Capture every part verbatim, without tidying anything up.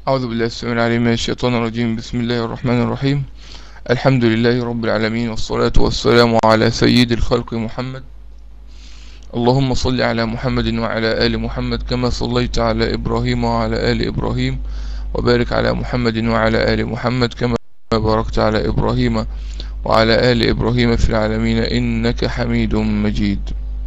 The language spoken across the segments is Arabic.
أعوذ بالله السميع العليم من الشيطان الرجيم. بسم الله الرحمن الرحيم. الحمد لله رب العالمين، والصلاة والسلام على سيد الخلق محمد. اللهم صل على محمد وعلى آل محمد كما صليت على إبراهيم وعلى آل إبراهيم، وبارك على محمد وعلى آل محمد كما باركت على إبراهيم وعلى آل إبراهيم في العالمين إنك حميد مجيد.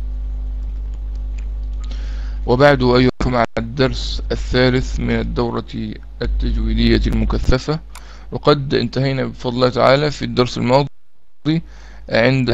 وبعد، أيها مع الدرس الثالث من الدورة التجويدية المكثفة، وقد انتهينا بفضل الله تعالى في الدرس الماضي عند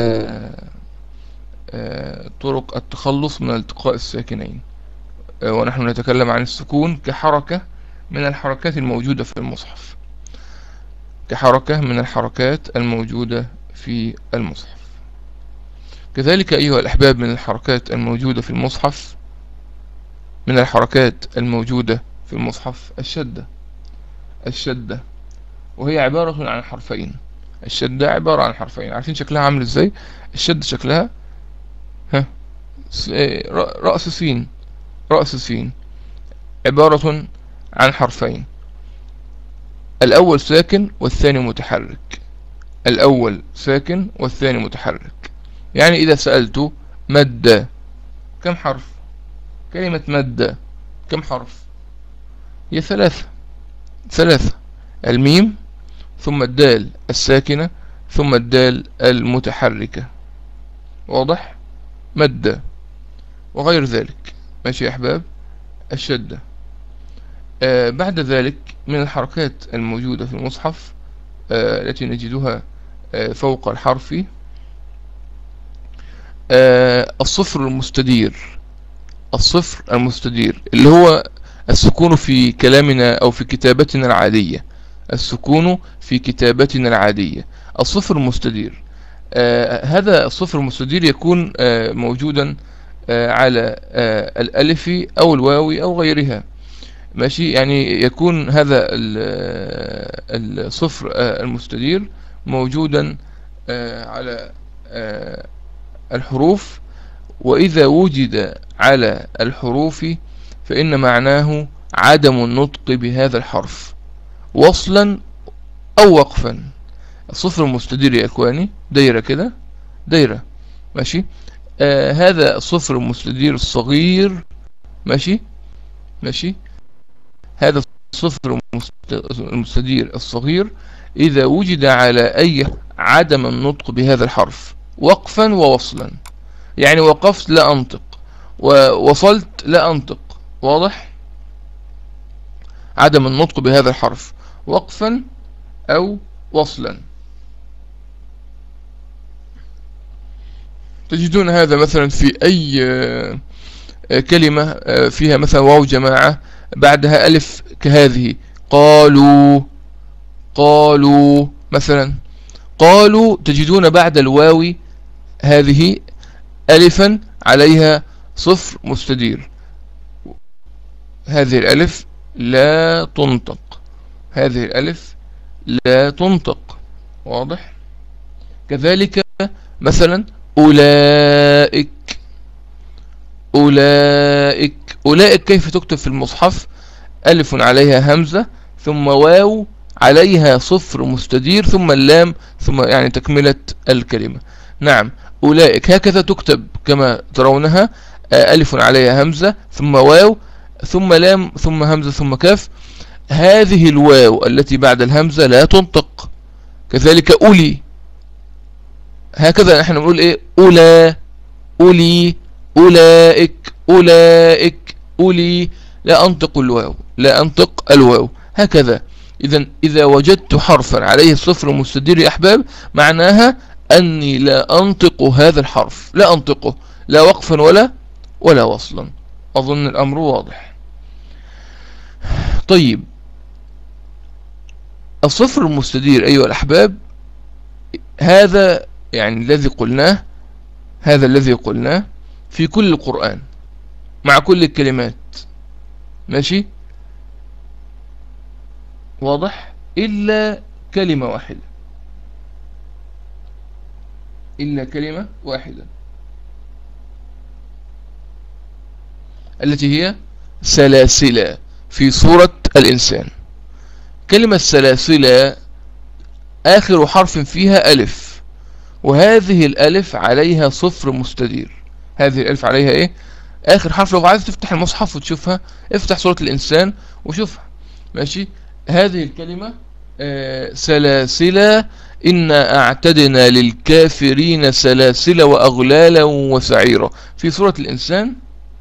طرق التخلص من التقاء الساكنين، ونحن نتكلم عن السكون كحركة من الحركات الموجودة في المصحف كحركة من الحركات الموجودة في المصحف. كذلك أيها الأحباب، من الحركات الموجودة في المصحف من الحركات الموجودة في المصحف الشدة الشدة وهي عبارة عن حرفين. الشدة عبارة عن حرفين. عارفين شكلها عامل ازاي؟ الشدة شكلها ها رأس سين رأس سين عبارة عن حرفين، الأول ساكن والثاني متحرك. الأول ساكن والثاني متحرك. يعني إذا سألت مد كم حرف؟ كلمة مد كم حرف؟ هي ثلاثة ثلاثة الميم ثم الدال الساكنة ثم الدال المتحركة. واضح؟ مد وغير ذلك. ماشي يا أحباب؟ الشدة. آه بعد ذلك من الحركات الموجودة في المصحف آه التي نجدها آه فوق الحرف آه الصفر المستدير. الصفر المستدير اللي هو السكون في كلامنا أو في كتابتنا العادية. السكون في كتابتنا العادية. الصفر المستدير آه هذا الصفر المستدير يكون آه موجودا آه على آه الألف أو الواو أو غيرها. ماشي، يعني يكون هذا الصفر آه المستدير موجودا آه على آه الحروف، وإذا وجد على الحروف فإن معناه عدم النطق بهذا الحرف وصلا أو وقفا. الصفر المستدير يا إخواني دايرة كده، دايرة. ماشي. آه هذا الصفر المستدير الصغير. ماشي ماشي هذا الصفر المستدير الصغير إذا وجد على أي عدم النطق بهذا الحرف وقفا ووصلا. يعني وقفت لا أنطق، ووصلت لا أنطق. واضح؟ عدم النطق بهذا الحرف وقفا أو وصلا. تجدون هذا مثلا في أي كلمة فيها مثلا واو جماعة بعدها ألف كهذه. قالوا قالوا مثلا قالوا تجدون بعد الواو هذه ألفا عليها صفر مستدير. هذه الألف لا تنطق. هذه الألف لا تنطق. واضح؟ كذلك مثلا أولئك أولئك أولئك كيف تكتب في المصحف؟ ألف عليها همزة ثم واو عليها صفر مستدير ثم اللام ثم يعني تكملة الكلمة. نعم، أولئك هكذا تكتب كما ترونها، ألف عليها همزة ثم واو ثم لام ثم همزة ثم كاف. هذه الواو التي بعد الهمزة لا تنطق. كذلك أولي، هكذا نحن نقول إيه؟ أولا أولي أولئك أولئك أولي. لا أنطق الواو لا أنطق الواو هكذا. إذا إذا وجدت حرفا عليه الصفر المستدير يا أحباب معناها أني لا أنطق هذا الحرف، لا أنطقه لا وقفا ولا ولا وصلا. أظن الأمر واضح. طيب، الصفر المستدير أيها الأحباب هذا يعني الذي قلناه هذا الذي قلناه في كل القرآن مع كل الكلمات. ماشي؟ واضح؟ إلا كلمة واحدة إلا كلمة واحدة التي هي سلاسل في سورة الإنسان. كلمة سلاسل آخر حرف فيها ألف، وهذه الألف عليها صفر مستدير. هذه الألف عليها إيه؟ آخر حرف. لو عايز تفتح المصحف وتشوفها افتح سورة الإنسان وشوفها، ماشي. هذه الكلمة آه سلاسل، إنا أعتدنا للكافرين سلاسل وأغلالا وسعيرا في سورة الإنسان،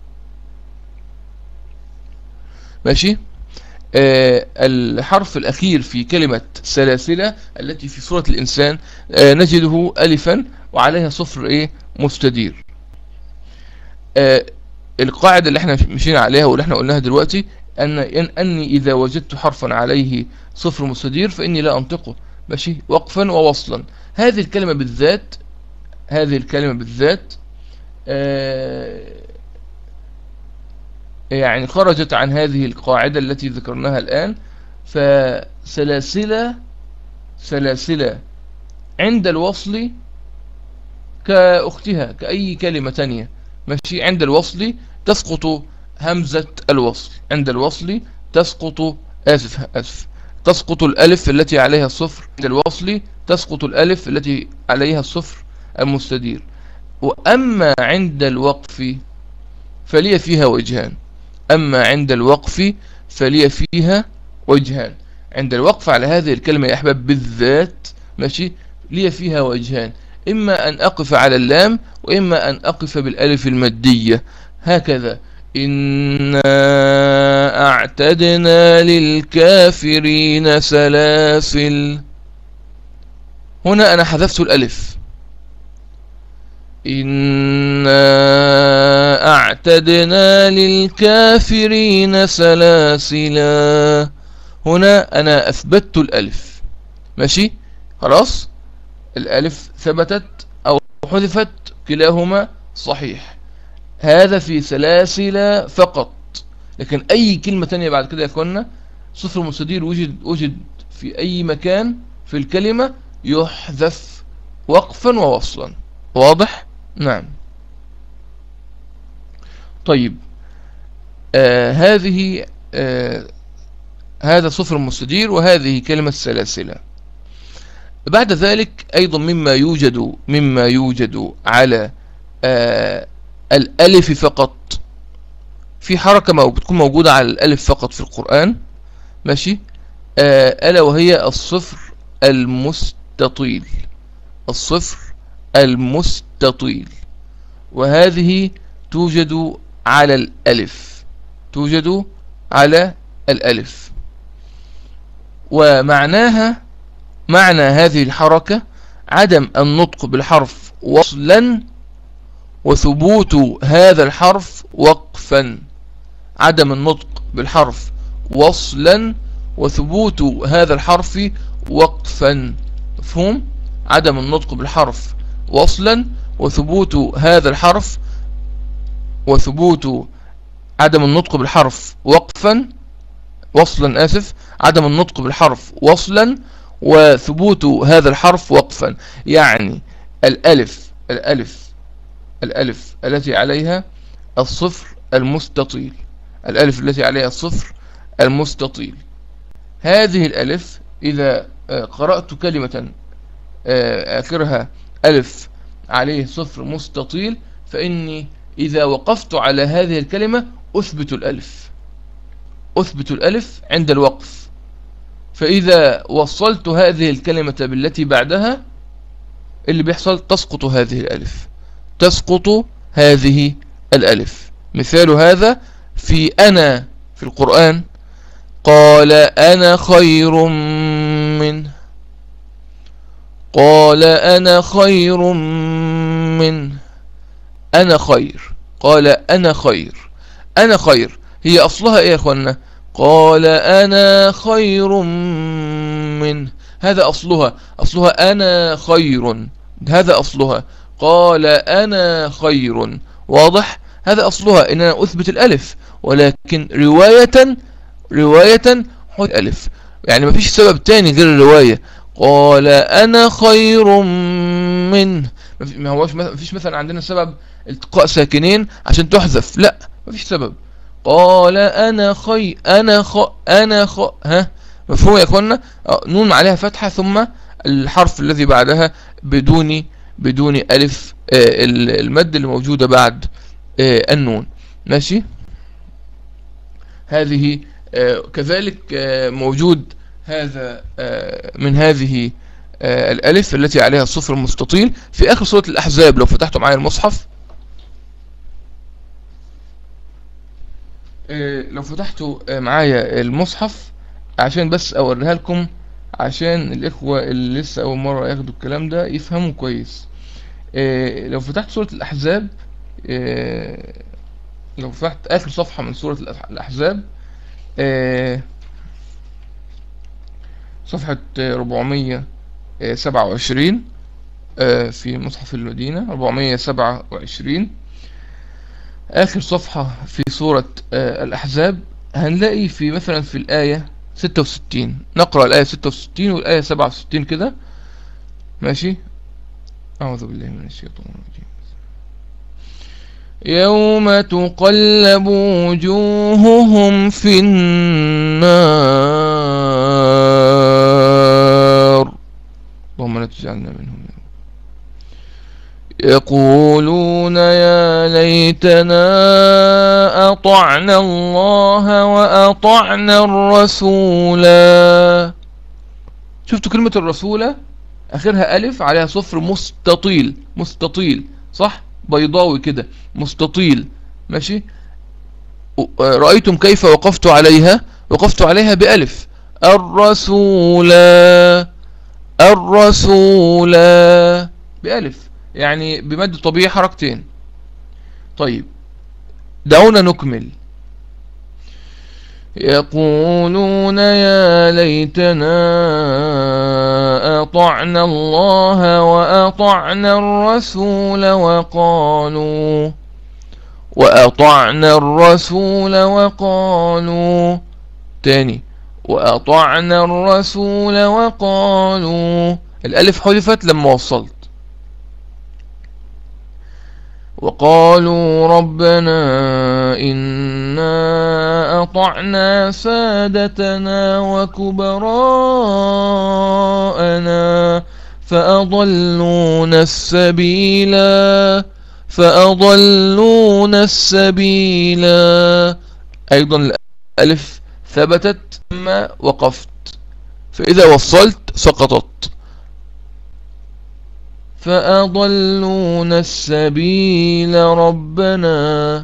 ماشي. آه الحرف الأخير في كلمة سلاسل التي في سورة الإنسان آه نجده ألفا وعليها صفر إيه؟ مستدير. آه القاعدة اللي احنا مشينا عليها واللي احنا قلناها دلوقتي أن أني إذا وجدت حرفا عليه صفر مستدير فإني لا أنطقه، ماشي، وقفا ووصلا. هذه الكلمة بالذات هذه الكلمة بالذات آه يعني خرجت عن هذه القاعدة التي ذكرناها الآن. فسلاسل سلاسل عند الوصل كأختها كأي كلمة تانية، ماشي. عند الوصل تسقط همزة الوصل، عند الوصل تسقط آسف آسف تسقط الألف التي عليها الصفر، عند الوصل تسقط الألف التي عليها الصفر المستدير. وأما عند الوقف فلي فيها وجهان أما عند الوقف فلي فيها وجهان عند الوقف على هذه الكلمة يا أحباب بالذات، ماشي، لي فيها وجهان، إما أن أقف على اللام وإما أن أقف بالألف المادية هكذا. إنا أعتدنا للكافرين سلاسل، هنا أنا حذفت الألف. إنا أعتدنا للكافرين سلاسلا، هنا أنا أثبتت الألف، ماشي. خلاص الألف ثبتت أو حذفت كلاهما صحيح. هذا في سلاسل فقط، لكن أي كلمة تانية بعد كده يا اخوانا صفر مستدير وجد وجد في أي مكان في الكلمة يحذف وقفا ووصلا. واضح؟ نعم. طيب آه هذه آه هذا صفر مستدير وهذه كلمة سلاسل. بعد ذلك أيضا مما يوجد مما يوجد على آه الألف فقط، في حركة بتكون موجودة على الألف فقط في القرآن، ماشي، آه ألا وهي الصفر المستطيل، الصفر المستطيل، وهذه توجد على الألف توجد على الألف. ومعناها معنى هذه الحركة عدم النطق بالحرف وصلا وثبوت هذا الحرف وقفا، عدم النطق بالحرف وصلا وثبوت هذا الحرف وقفا. مفهوم؟ عدم النطق بالحرف وصلا وثبوت هذا الحرف وثبوت عدم النطق بالحرف وقفا وصلا آسف عدم النطق بالحرف وصلا وثبوت هذا الحرف وقفا. يعني الألف الألف الألف التي عليها الصفر المستطيل الألف التي عليها الصفر المستطيل، هذه الألف إذا قرأت كلمة آخرها ألف عليه صفر مستطيل فإني إذا وقفت على هذه الكلمة أثبت الألف أثبت الألف عند الوقف. فإذا وصلت هذه الكلمة بالتي بعدها اللي بيحصل تسقط هذه الألف تسقط هذه الألف. مثال هذا في أنا في القرآن، قال أنا خير منه قال أنا خير منه أنا خير قال أنا خير أنا خير هي أصلها إيه يا أخوانا؟ قال أنا خير منه، هذا أصلها أصلها أنا خير، هذا أصلها قال أنا خير. واضح؟ هذا أصلها إن أنا أثبت الألف، ولكن رواية رواية حط ألف، يعني ما فيش سبب تاني غير الرواية. قال أنا خير منه، ما هوش ما فيش مثلا عندنا سبب التقاء ساكنين عشان تحذف، لا ما فيش سبب. قال أنا خي أنا خ أنا خ ها مفهوم يا اخوانا؟ نون عليها فتحة ثم الحرف الذي بعدها بدون بدون ألف المد اللي موجودة بعد النون. ماشي. هذه كذلك موجود هذا من هذه الألف التي عليها الصفر المستطيل في آخر سورة الأحزاب. لو فتحتوا معايا المصحف، لو فتحتوا معايا المصحف عشان بس أوريها لكم، عشان الإخوة اللي لسه أول مرة ياخدوا الكلام ده يفهموا كويس. لو فتحت سورة الأحزاب، لو فتحت آخر صفحة من سورة الأحزاب، صفحة أربعمية سبعة وعشرين في مصحف المدينة، أربعمية سبعة وعشرين آخر صفحة في سورة الأحزاب، هنلاقي في مثلا في الآية ستة وستين، نقرأ الآية ستة وستين والآية سبعة وستين كده. ماشي. أعوذ بالله من الشيطان الرجيم. يوم تقلب وجوههم في النار، اللهم لا تجعلنا منهم. يقولون يا ليتنا أطعنا الله وأطعنا الرسولا. شفتوا كلمة الرسولة آخرها ألف عليها صفر مستطيل، مستطيل صح، بيضاوي كده مستطيل. ماشي. رأيتم كيف وقفت عليها؟ وقفت عليها بألف. الرسولا، الرسولا بألف، يعني بمد طبيعي حركتين. طيب دعونا نكمل. يقولون يا ليتنا أطعنا الله وأطعنا الرسول وقالوا وأطعنا الرسول وقالوا تاني وأطعنا الرسول وقالوا، الألف حذفت لما وصلت. وقالوا ربنا إنا أطعنا سادتنا وكبراءنا فأضلونا السبيلا فأضلونا السبيلا. أيضا الألف ثبتت ثم وقفت، فإذا وصلت سقطت. فأضلونا السبيل ربنا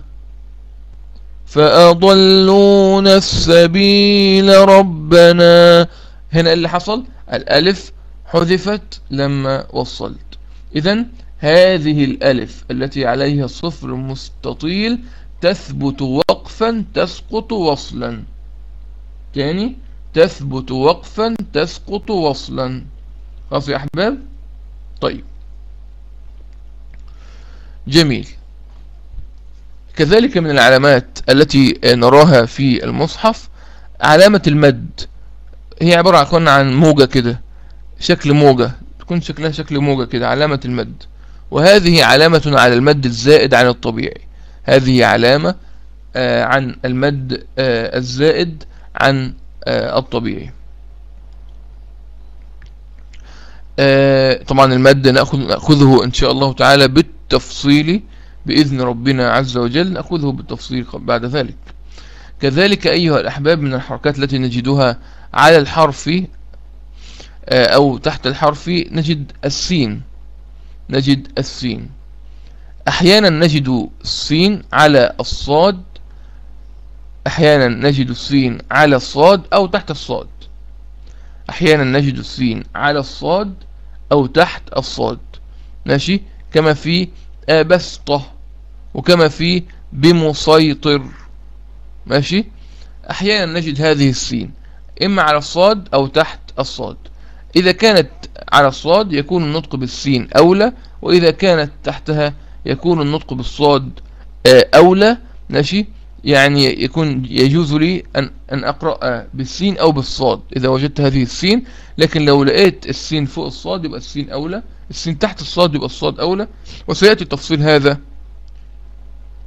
فأضلونا السبيل ربنا. هنا اللي حصل الألف حذفت لما وصلت. إذن هذه الألف التي عليها صفر مستطيل تثبت وقفا تسقط وصلا. تاني، تثبت وقفا تسقط وصلا. خلاص يا أحباب؟ طيب جميل. كذلك من العلامات التي نراها في المصحف علامة المد. هي عبارة عن عن موجة كده، شكل موجة، تكون شكلها شكل موجة كده، علامة المد. وهذه علامة على المد الزائد عن الطبيعي. هذه علامة آه عن المد آه الزائد عن آه الطبيعي. آه طبعا المد نأخذ نأخذه إن شاء الله تعالى بالتفصيل بإذن ربنا عز وجل، نأخذه بالتفصيل بعد ذلك. كذلك أيها الأحباب من الحركات التي نجدها على الحرف آه أو تحت الحرف نجد السين. نجد السين أحيانا نجد السين على الصاد، أحيانا نجد السين على الصاد أو تحت الصاد. أحيانا نجد السين على الصاد أو تحت الصاد. ماشي. كما في أبسطة وكما في بمسيطر. ماشي. أحيانا نجد هذه السين إما على الصاد أو تحت الصاد. إذا كانت على الصاد يكون النطق بالسين أولى، وإذا كانت تحتها يكون النطق بالصاد أولى. ماشي. يعني يكون يجوز لي أن, أن أقرأ بالسين أو بالصاد إذا وجدت هذه السين، لكن لو لقيت السين فوق الصاد يبقى السين أولى، السين تحت الصاد يبقى الصاد أولى. وسيأتي تفصيل هذا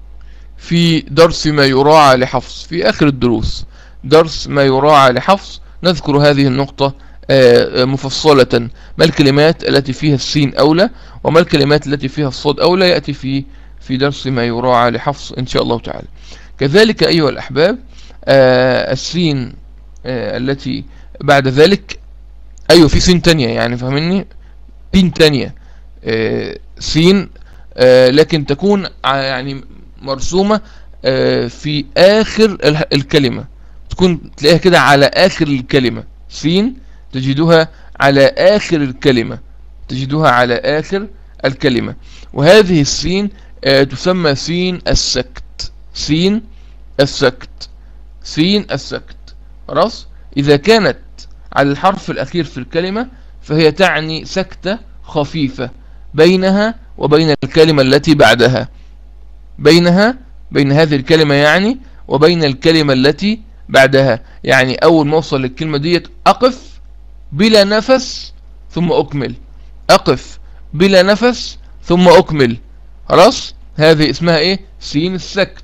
في درس ما يراعى لحفص في آخر الدروس. درس ما يراعى لحفص نذكر هذه النقطة مفصلة. ما الكلمات التي فيها السين أولى وما الكلمات التي فيها الصاد أولى يأتي في في درس ما يراعى لحفظ إن شاء الله تعالى. كذلك أيها الأحباب السين التي بعد ذلك، أيوة في سين تانية، يعني فهمني، سين تانية سين لكن تكون يعني مرسومة في آخر الكلمة، تكون تلاقيها كده على آخر الكلمة. سين تجدها على آخر الكلمة، تجدها على آخر الكلمة. وهذه السين تسمى سين السكت، سين السكت، سين السكت. خلاص، إذا كانت على الحرف الأخير في الكلمة فهي تعني سكتة خفيفة بينها وبين الكلمة التي بعدها، بينها بين هذه الكلمة يعني وبين الكلمة التي بعدها. يعني أول ما أوصل للكلمة ديت أقف بلا نفس ثم أكمل، أقف بلا نفس ثم أكمل. خلاص، هذه اسمها إيه؟ سين السكت.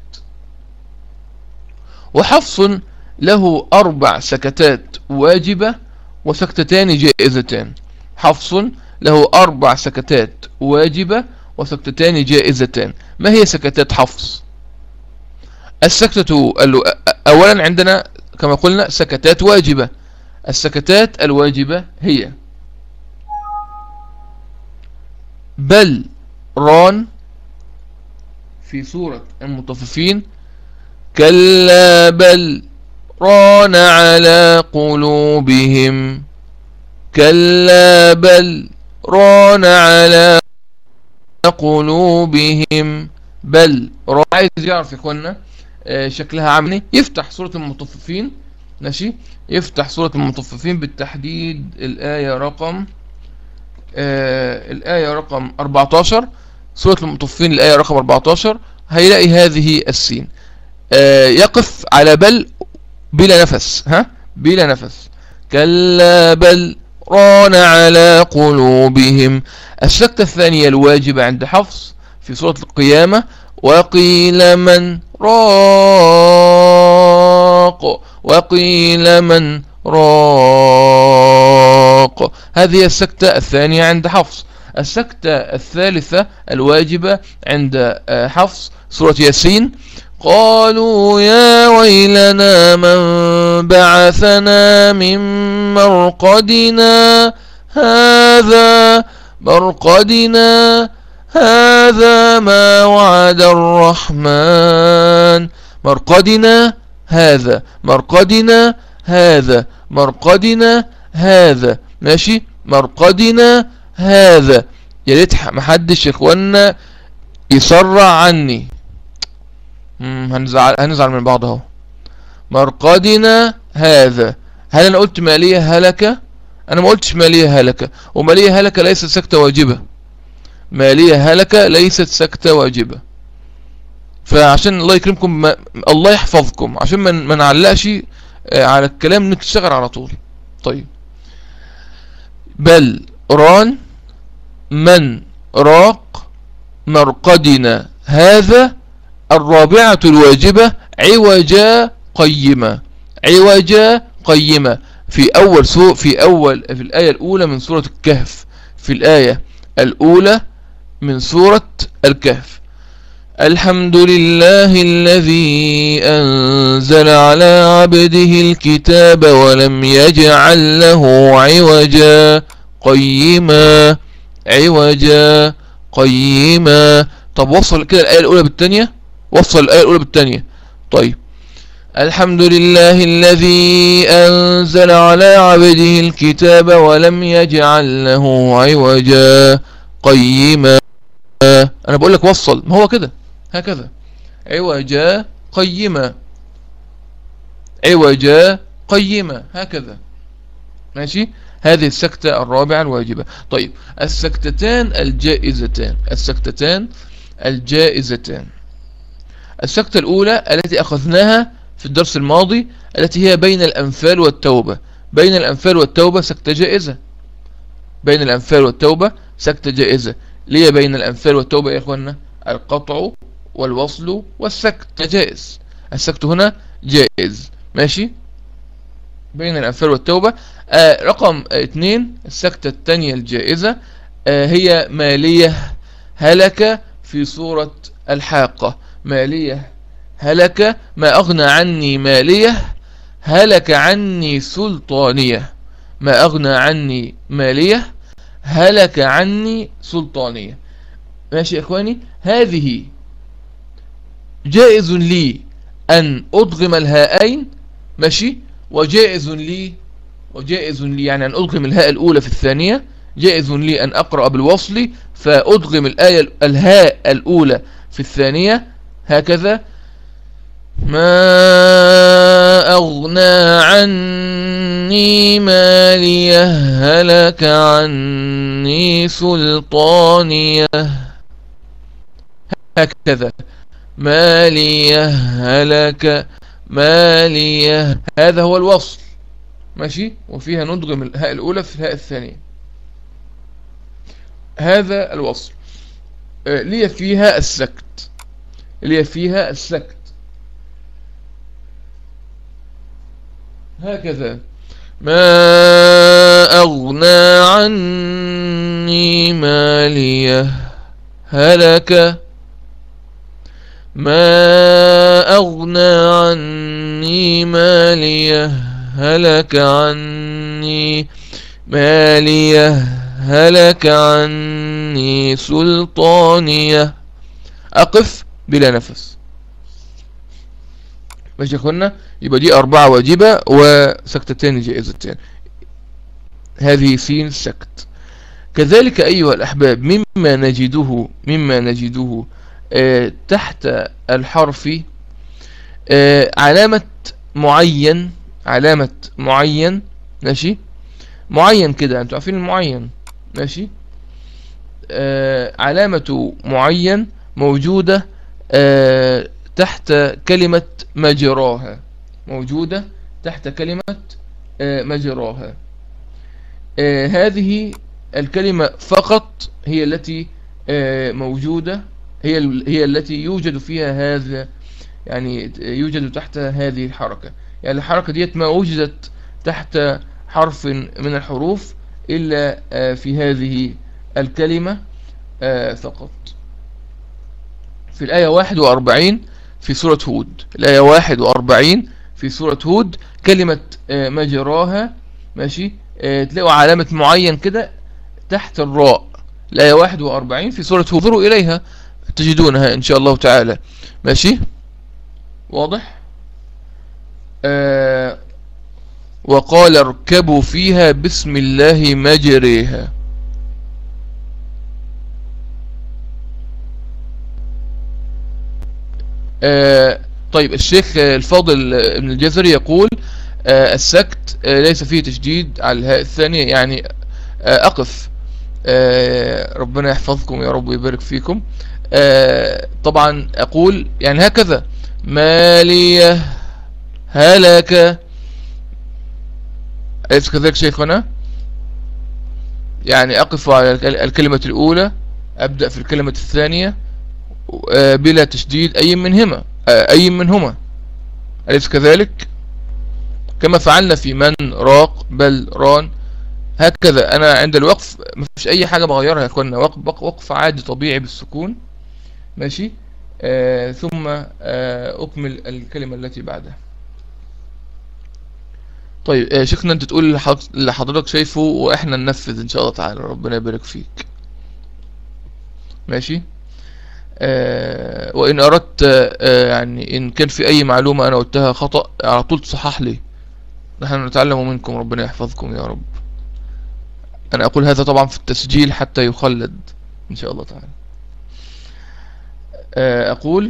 وحفص له أربع سكتات واجبة وسكتتان جائزتان. حفص له أربع سكتات واجبة وسكتتان جائزتان. ما هي سكتات حفص؟ السكتة أولا عندنا كما قلنا سكتات واجبة. السكتات الواجبة هي بل ران في سورة المطففين، كلا بل ران على قلوبهم، كلا بل ران على قلوبهم. بل ران، عايز يعرف يا اخوانا شكلها عامل، يفتح سورة المطففين، ماشي، يفتح سورة المطففين بالتحديد الآية رقم آه الآية رقم أربعتاشر، سورة المطففين الآية رقم أربعتاشر، هيلاقي هذه السين. آه يقف على بل بلا نفس، ها، بلا نفس. كلا بل ران على قلوبهم. السكتة الثانية الواجبة عند حفص في سورة القيامة، وقيل من راق، وقيل من راق. هذه السكتة الثانية عند حفص. السكتة الثالثة الواجبة عند حفص سورة ياسين، قالوا يا ويلنا من بعثنا من مرقدنا هذا مرقدنا هذا ما وعد الرحمن. مرقدنا هذا، مرقدنا هذا، مرقدنا هذا، ماشي، مرقدنا هذا. يا ريت محدش يا اخوانا يسرع عني، هنزعل هنزعل من بعض اهو. مرقدنا هذا، هل انا قلت مالية هلكة؟ انا ما قلتش مالية هلكة، ومالية هلكة ليست سكتة واجبة. مالية هلكة ليست سكتة واجبة. فعشان الله يكرمكم ما الله يحفظكم، عشان ما نعلقش على الكلام نشتغل على طول. طيب، بل ران من راق مرقدنا هذا. الرابعة الواجبة عوجا قيمة، عوجا قيمة. في أول سورة، في أول في الآية الأولى من سورة الكهف، في الآية الأولى من سورة الكهف، الحمد لله الذي أنزل على عبده الكتاب ولم يجعل له عوجا قيما، عوجا قيما. طب وصل كده الآية الأولى بالثانية، وصل الآية الأولى بالثانية. طيب، الحمد لله الذي أنزل على عبده الكتاب ولم يجعل له عوجا قيما. أنا بقول لك وصل، ما هو كده هكذا، عوجا قيما، عوجا قيما، هكذا، ماشي. هذه السكتة الرابعة الواجبة. طيب، السكتتان الجائزتان، السكتتان الجائزتان. السكتة الأولى التي أخذناها في الدرس الماضي، التي هي بين الأنفال والتوبة. بين الأنفال والتوبة سكتة جائزة، بين الأنفال والتوبة سكتة جائزة. ليه بين الأنفال والتوبة يا إخوانا؟ القطع والوصل والسكت جائز، السكت هنا جائز، ماشي. بين الأنفال والتوبة. آه رقم اتنين، السكتة الثانية الجائزة آه هي مالية هلك في سورة الحاقة. مالية هلك، ما أغنى عني مالية، هلك عني سلطانية. ما أغنى عني مالية، هلك عني سلطانية. ماشي يا إخواني، هذه جائز لي أن أضغم الهاءين، ماشي، وجائز لي وجائز لي يعني أن أضغم الهاء الأولى في الثانية، جائز لي أن أقرأ بالوصل فأضغم الآية الهاء الأولى في الثانية هكذا: ما أغنى عني ماليه، هلك عني سلطانيه. هكذا: ماليه هلك ماليه. هذا هو الوصل، ماشي، وفيها ندغم الهاء الأولى في الهاء الثانية. هذا الوصل. آه لي فيها السكت لي فيها السكت هكذا: ما أغنى عني ماليه، هلك. ما أغنى عني ماليه، هلك عني ماليه، هلك عني سلطانيه. أقف بلا نفس. ماشي يا اخوانا، يبقى دي أربعة واجبة وسكتتين جائزتين. هذه سين سكت. كذلك أيها الأحباب، مما نجده مما نجده آه تحت الحرف آه علامة معين علامة معين ماشي، معين كده، انتوا عارفين المعين، ماشي. آه علامة معين موجودة آه تحت كلمة مجراها موجودة تحت كلمة آه مجراها. آه هذه الكلمة فقط هي التي آه موجودة، هي هي التي يوجد فيها هذا، يعني يوجد تحت هذه الحركة. يعني الحركة ديت ما وجدت تحت حرف من الحروف إلا آه في هذه الكلمة آه فقط. في الآية واحد وأربعين في سورة هود، الآية واحد وأربعين في سورة هود، كلمة آه مجراها، ماشي، آه تلاقوا علامة معين كده تحت الراء. الآية واحد وأربعين في سورة هود، انظروا إليها تجدونها إن شاء الله تعالى، ماشي، واضح. آه وقال اركبوا فيها بسم الله مجريها. آه طيب، الشيخ الفاضل ابن الجزري يقول آه السكت آه ليس فيه تشديد على الهاء الثانية، يعني آه أقف. آه ربنا يحفظكم يا رب ويبارك فيكم. آه طبعا أقول يعني هكذا: مالية هلك. أليس كذلك شيخنا؟ يعني أقف على الكلمة الأولى، أبدأ في الكلمة الثانية آه بلا تشديد أي منهما آه أي منهما. أليس كذلك؟ كما فعلنا في من، راق، بل، ران. هكذا أنا عند الوقف مفيش أي حاجة بغيرها يا أخوانا، وقف, وقف عادي طبيعي بالسكون، ماشي. آه ثم آه أكمل الكلمة التي بعدها. طيب آه شيخنا، أنت تقول اللي حضرتك شايفه وإحنا ننفذ إن شاء الله تعالى، ربنا يبارك فيك، ماشي. آه وإن أردت آه يعني إن كان في أي معلومة أنا قلتها خطأ على طول تصحح لي، نحن نتعلم منكم، ربنا يحفظكم يا رب. أنا أقول هذا طبعا في التسجيل حتى يخلد إن شاء الله تعالى. آه أقول: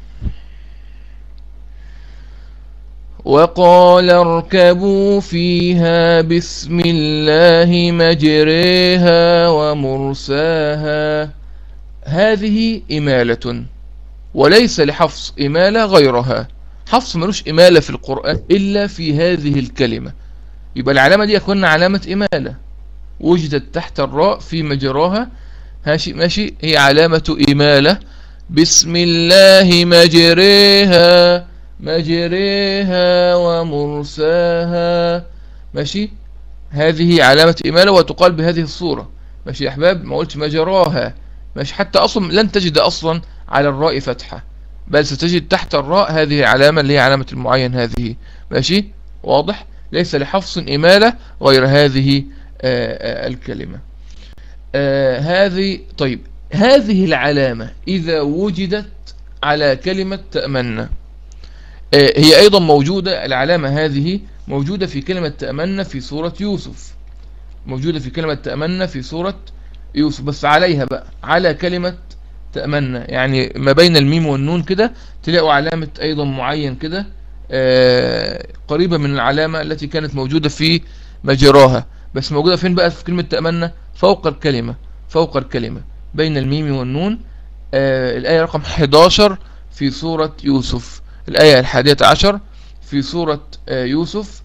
وقال اركبوا فيها بسم الله مجريها ومرساها. هذه إمالة، وليس لحفص إمالة غيرها. حفص ملوش إمالة في القرآن إلا في هذه الكلمة. يبقى العلامة دي يكون علامة إمالة وجدت تحت الراء في مجراها، ماشي ماشي، هي علامة إمالة. بسم الله مجريها مجريها ومرساها. ماشي، هذه علامة إمالة وتقال بهذه الصورة. ماشي يا أحباب، ما قلتش مجراها. ماشي، حتى أصلا لن تجد أصلا على الراء فتحة، بل ستجد تحت الراء هذه علامة اللي هي علامة المعين هذه. ماشي، واضح؟ ليس لحفص إمالة غير هذه آآ آآ الكلمة. هذه طيب، هذه العلامة إذا وجدت على كلمة تأمنا، هي أيضا موجودة. العلامة هذه موجودة في كلمة تأمنا في سورة يوسف، موجودة في كلمة تأمنا في سورة يوسف، بس عليها بقى على كلمة تأمنا، يعني ما بين الميم والنون كده تلاقوا علامة أيضا معين كده قريبة من العلامة التي كانت موجودة في مجراها، بس موجودة فين بقى في كلمة تأمنا؟ فوق الكلمة، فوق الكلمة بين الميم والنون. الآية رقم حداشر في سورة يوسف، الآية الحادية عشر في سورة يوسف.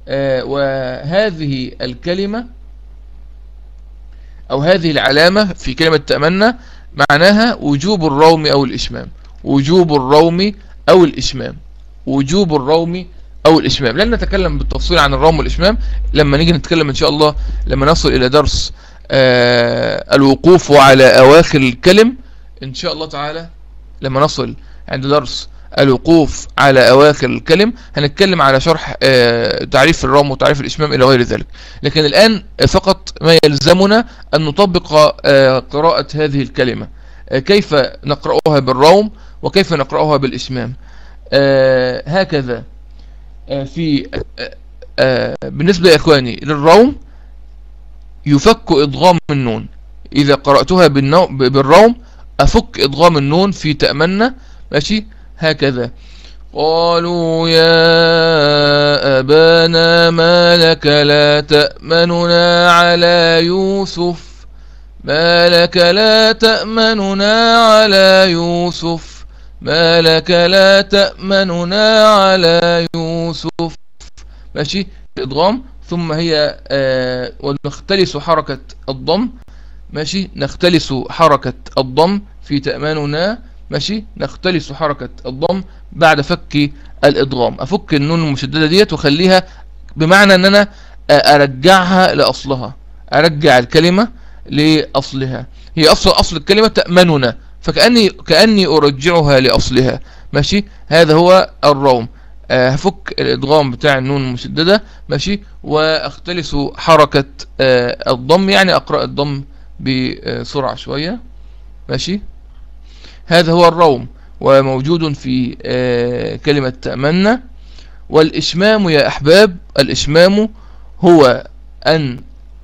وهذه الكلمة أو هذه العلامة في كلمة تأمنا معناها وجوب الروم أو الإشمام، وجوب الروم أو الإشمام، وجوب الروم أو الإشمام. لن نتكلم بالتفصيل عن الروم والإشمام لما نيجي نتكلم إن شاء الله لما نصل إلى درس الوقوف على أواخر الكلم إن شاء الله تعالى. لما نصل عند درس الوقوف على أواخر الكلم هنتكلم على شرح تعريف الروم وتعريف الإشمام إلى غير ذلك، لكن الآن فقط ما يلزمنا أن نطبق قراءة هذه الكلمة، كيف نقرأها بالروم وكيف نقرأها بالإشمام. هكذا في بالنسبة يا إخواني للروم يفك إضغام النون، إذا قرأتها بالروم أفك إضغام النون في تأمنا. ماشي، هكذا قالوا يا أبانا ما لك لا تأمننا على يوسف، ما لك لا تأمننا على يوسف، ما لك لا تأمننا على يوسف. ماشي، إضغام ثم هي آه ونختلس حركة الضم. ماشي، نختلس حركة الضم في تأمننا. ماشي، نختلس حركة الضم بعد فك الإضغام، أفك النون المشددة ديت وخليها بمعنى أن أنا أرجعها لأصلها، أرجع الكلمة لأصلها. هي أصل أصل الكلمة تأمننا، فكأني كأني أرجعها لأصلها. ماشي، هذا هو الروم. هفك الإضغام بتاع النون المشددة. ماشي، وأختلس حركة الضم، يعني أقرأ الضم بسرعة شوية. ماشي، هذا هو الروم وموجود في كلمة تأمنا. والإشمام يا أحباب، الإشمام هو أن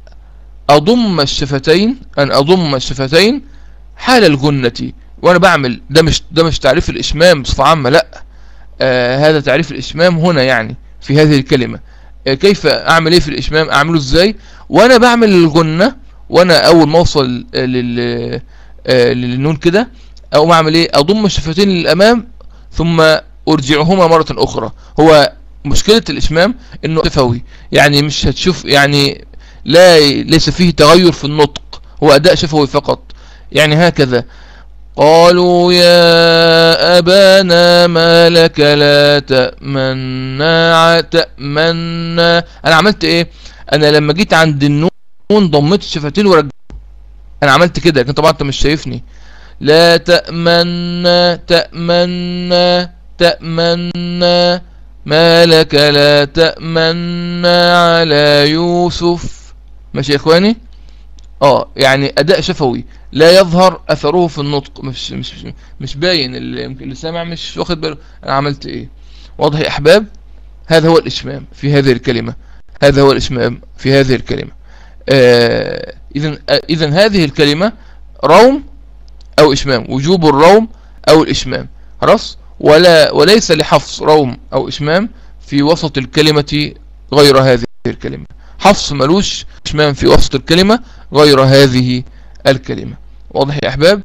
أضم الشفتين، أن أضم الشفتين حال الجنة وأنا بعمل ده. مش ده مش تعريف الإشمام بصفة عامة، لا، آه هذا تعريف الإشمام هنا يعني في هذه الكلمة. آه كيف أعمل إيه في الإشمام؟ أعمله إزاي وأنا بعمل الجنة؟ وأنا أول ما أوصل آه لل آه للنون كده أو ما أعمل إيه؟ أضم الشفتين للأمام ثم أرجعهما مرة أخرى. هو مشكلة الإشمام إنه شفوي، يعني مش هتشوف، يعني لا ليس فيه تغير في النطق، هو أداء شفوي فقط. يعني هكذا قالوا يا أبانا ما لك لا تأمنا تأمنا. أنا عملت إيه؟ أنا لما جيت عند النون ضمت الشفتين ورجعت، أنا عملت كده، لكن طبعا أنت مش شايفني. لا تأمنا تأمنا تأمنا ما لك لا تأمنا على يوسف. ماشي يا إخواني؟ اه يعني اداء شفوي لا يظهر اثره في النطق، مش مش مش باين، اللي يمكن اللي سامع مش واخد باله انا عملت ايه. واضح يا احباب؟ هذا هو الاشمام في هذه الكلمه، هذا هو الاشمام في هذه الكلمه. آه اذا اذا هذه الكلمه روم او اشمام، وجوب الروم او الاشمام، خلاص. ولا وليس لحفص روم او اشمام في وسط الكلمه غير هذه الكلمه. حفص ملوش اشمام في وسط الكلمة غير هذه الكلمة. واضح يا احباب؟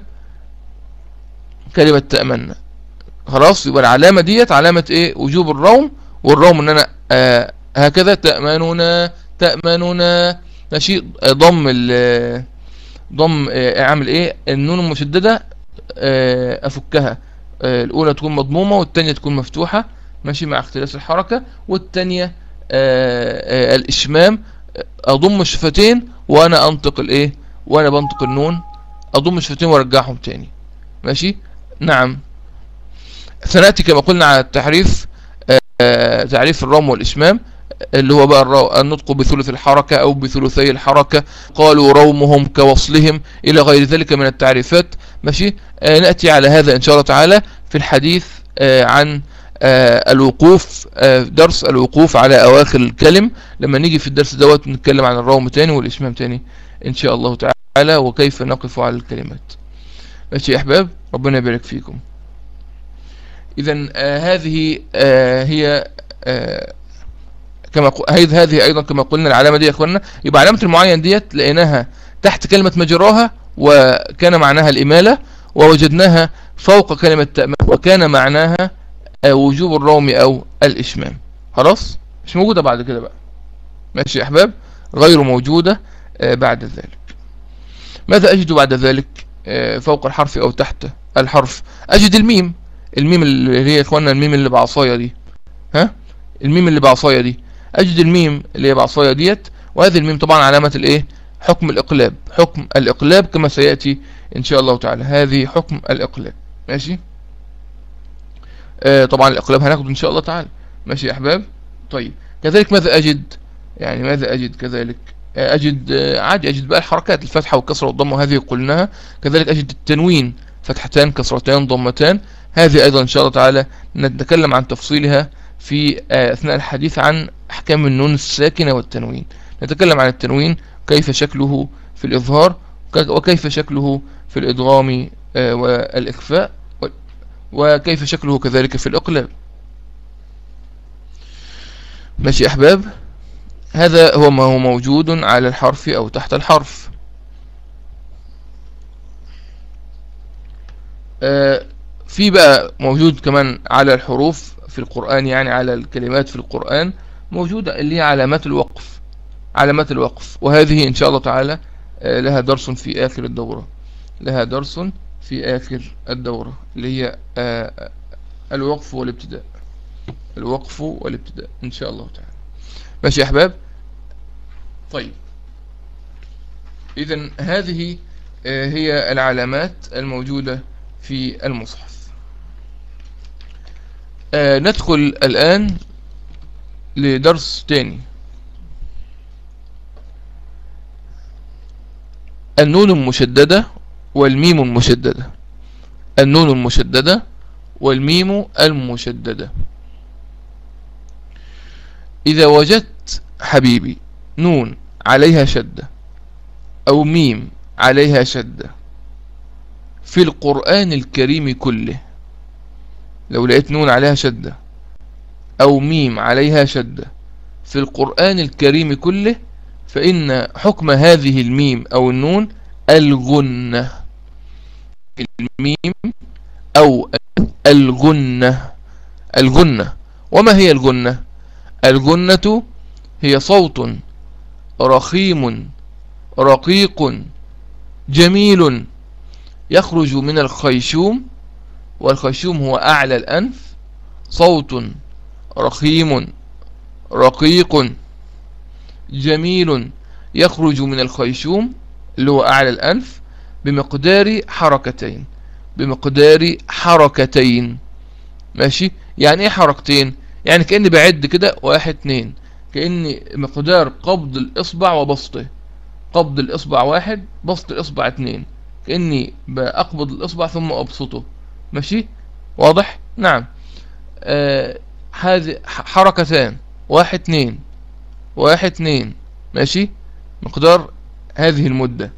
كلمة تأمنا، خلاص. يبقى العلامة ديت علامة ايه؟ وجوب الروم. والروم ان انا آه هكذا تأمننا تأمننا. ماشي، ضم ال ضم آه اعمل ايه؟ النون المشددة آه افكها، آه الاولى تكون مضمومة والتانية تكون مفتوحة. ماشي، مع اختلاس الحركة. والتانية آه آه الإشمام، أضم الشفتين وأنا أنطق الإيه، وأنا بنطق النون، أضم الشفتين وأرجعهم تاني. ماشي، نعم. سنأتي كما قلنا على التحريف، آه تعريف الروم والإشمام، اللي هو بقى النطق بثلث الحركة أو بثلثي الحركة، قالوا رومهم كوصلهم إلى غير ذلك من التعريفات. ماشي، آه نأتي على هذا إن شاء الله تعالى في الحديث آه عن آه الوقوف، آه درس الوقوف على أواخر الكلم. لما نيجي في الدرس دوت نتكلم عن الروم تاني والإشمام تاني إن شاء الله تعالى، وكيف نقف على الكلمات. ماشي يا أحباب، ربنا يبارك فيكم. إذن آه هذه آه هي آه كما هذه أيضا كما قلنا العلامة دي يا أخوانا، يبقى علامة المعين ديت لقيناها تحت كلمة مجراها وكان معناها الإمالة، ووجدناها فوق كلمة تأمين وكان معناها وجوب الروم أو الإشمام. خلاص، مش موجودة بعد كده بقى. ماشي يا أحباب، غير موجودة بعد ذلك. ماذا أجد بعد ذلك فوق الحرف أو تحت الحرف؟ أجد الميم. الميم اللي هي يا إخوانا الميم اللي بعصايا دي، ها، الميم اللي بعصايا دي، أجد الميم اللي هي بعصايا ديت. وهذه الميم طبعا علامة الإيه؟ حكم الإقلاب. حكم الإقلاب كما سيأتي إن شاء الله تعالى، هذه حكم الإقلاب. ماشي، آه طبعا الإقلاب هناخده إن شاء الله تعالى. ماشي يا أحباب. طيب، كذلك ماذا أجد؟ يعني ماذا أجد كذلك؟ آه أجد آه عادي، أجد بقى الحركات، الفتحة والكسرة والضمة، وهذه قلناها. كذلك أجد التنوين، فتحتان كسرتان ضمتان، هذه أيضا إن شاء الله تعالى نتكلم عن تفصيلها في آه أثناء الحديث عن أحكام النون الساكنة والتنوين. نتكلم عن التنوين، كيف شكله في الإظهار وكيف شكله في الإدغام آه والإخفاء، وكيف شكله كذلك في الإقلاب. ماشي يا أحباب، هذا هو ما هو موجود على الحرف أو تحت الحرف. آه في بقى موجود كمان على الحروف في القرآن، يعني على الكلمات في القرآن موجودة اللي هي علامات الوقف. علامات الوقف، وهذه إن شاء الله تعالى آه لها درس في آخر الدورة، لها درس في آخر الدورة، اللي هي آه الوقف والابتداء. الوقف والابتداء إن شاء الله تعالى. ماشي يا أحباب. طيب، إذن هذه آه هي العلامات الموجودة في المصحف. آه ندخل الآن لدرس تاني، النون المشددة والميم المشددة. النون المشددة والميم المشددة. إذا وجدت حبيبي نون عليها شدة أو ميم عليها شدة في القرآن الكريم كله، لو لقيت نون عليها شدة أو ميم عليها شدة في القرآن الكريم كله، فإن حكم هذه الميم أو النون الغنة. الميم أو الغنة. الغنة، وما هي الغنة؟ الغنة هي صوت رخيم رقيق جميل يخرج من الخيشوم، والخيشوم هو أعلى الأنف. صوت رخيم رقيق جميل يخرج من الخيشوم اللي هو أعلى الأنف بمقدار حركتين. بمقدار حركتين. ماشي، يعني ايه حركتين؟ يعني كأني بعد كده واحد اتنين، كأني مقدار قبض الإصبع وبسطه. قبض الإصبع واحد، بسط الإصبع اتنين، كأني بأقبض الإصبع ثم أبسطه. ماشي، واضح؟ نعم. آه هذه حركتان، واحد اتنين واحد اتنين. ماشي، مقدار هذه المدة.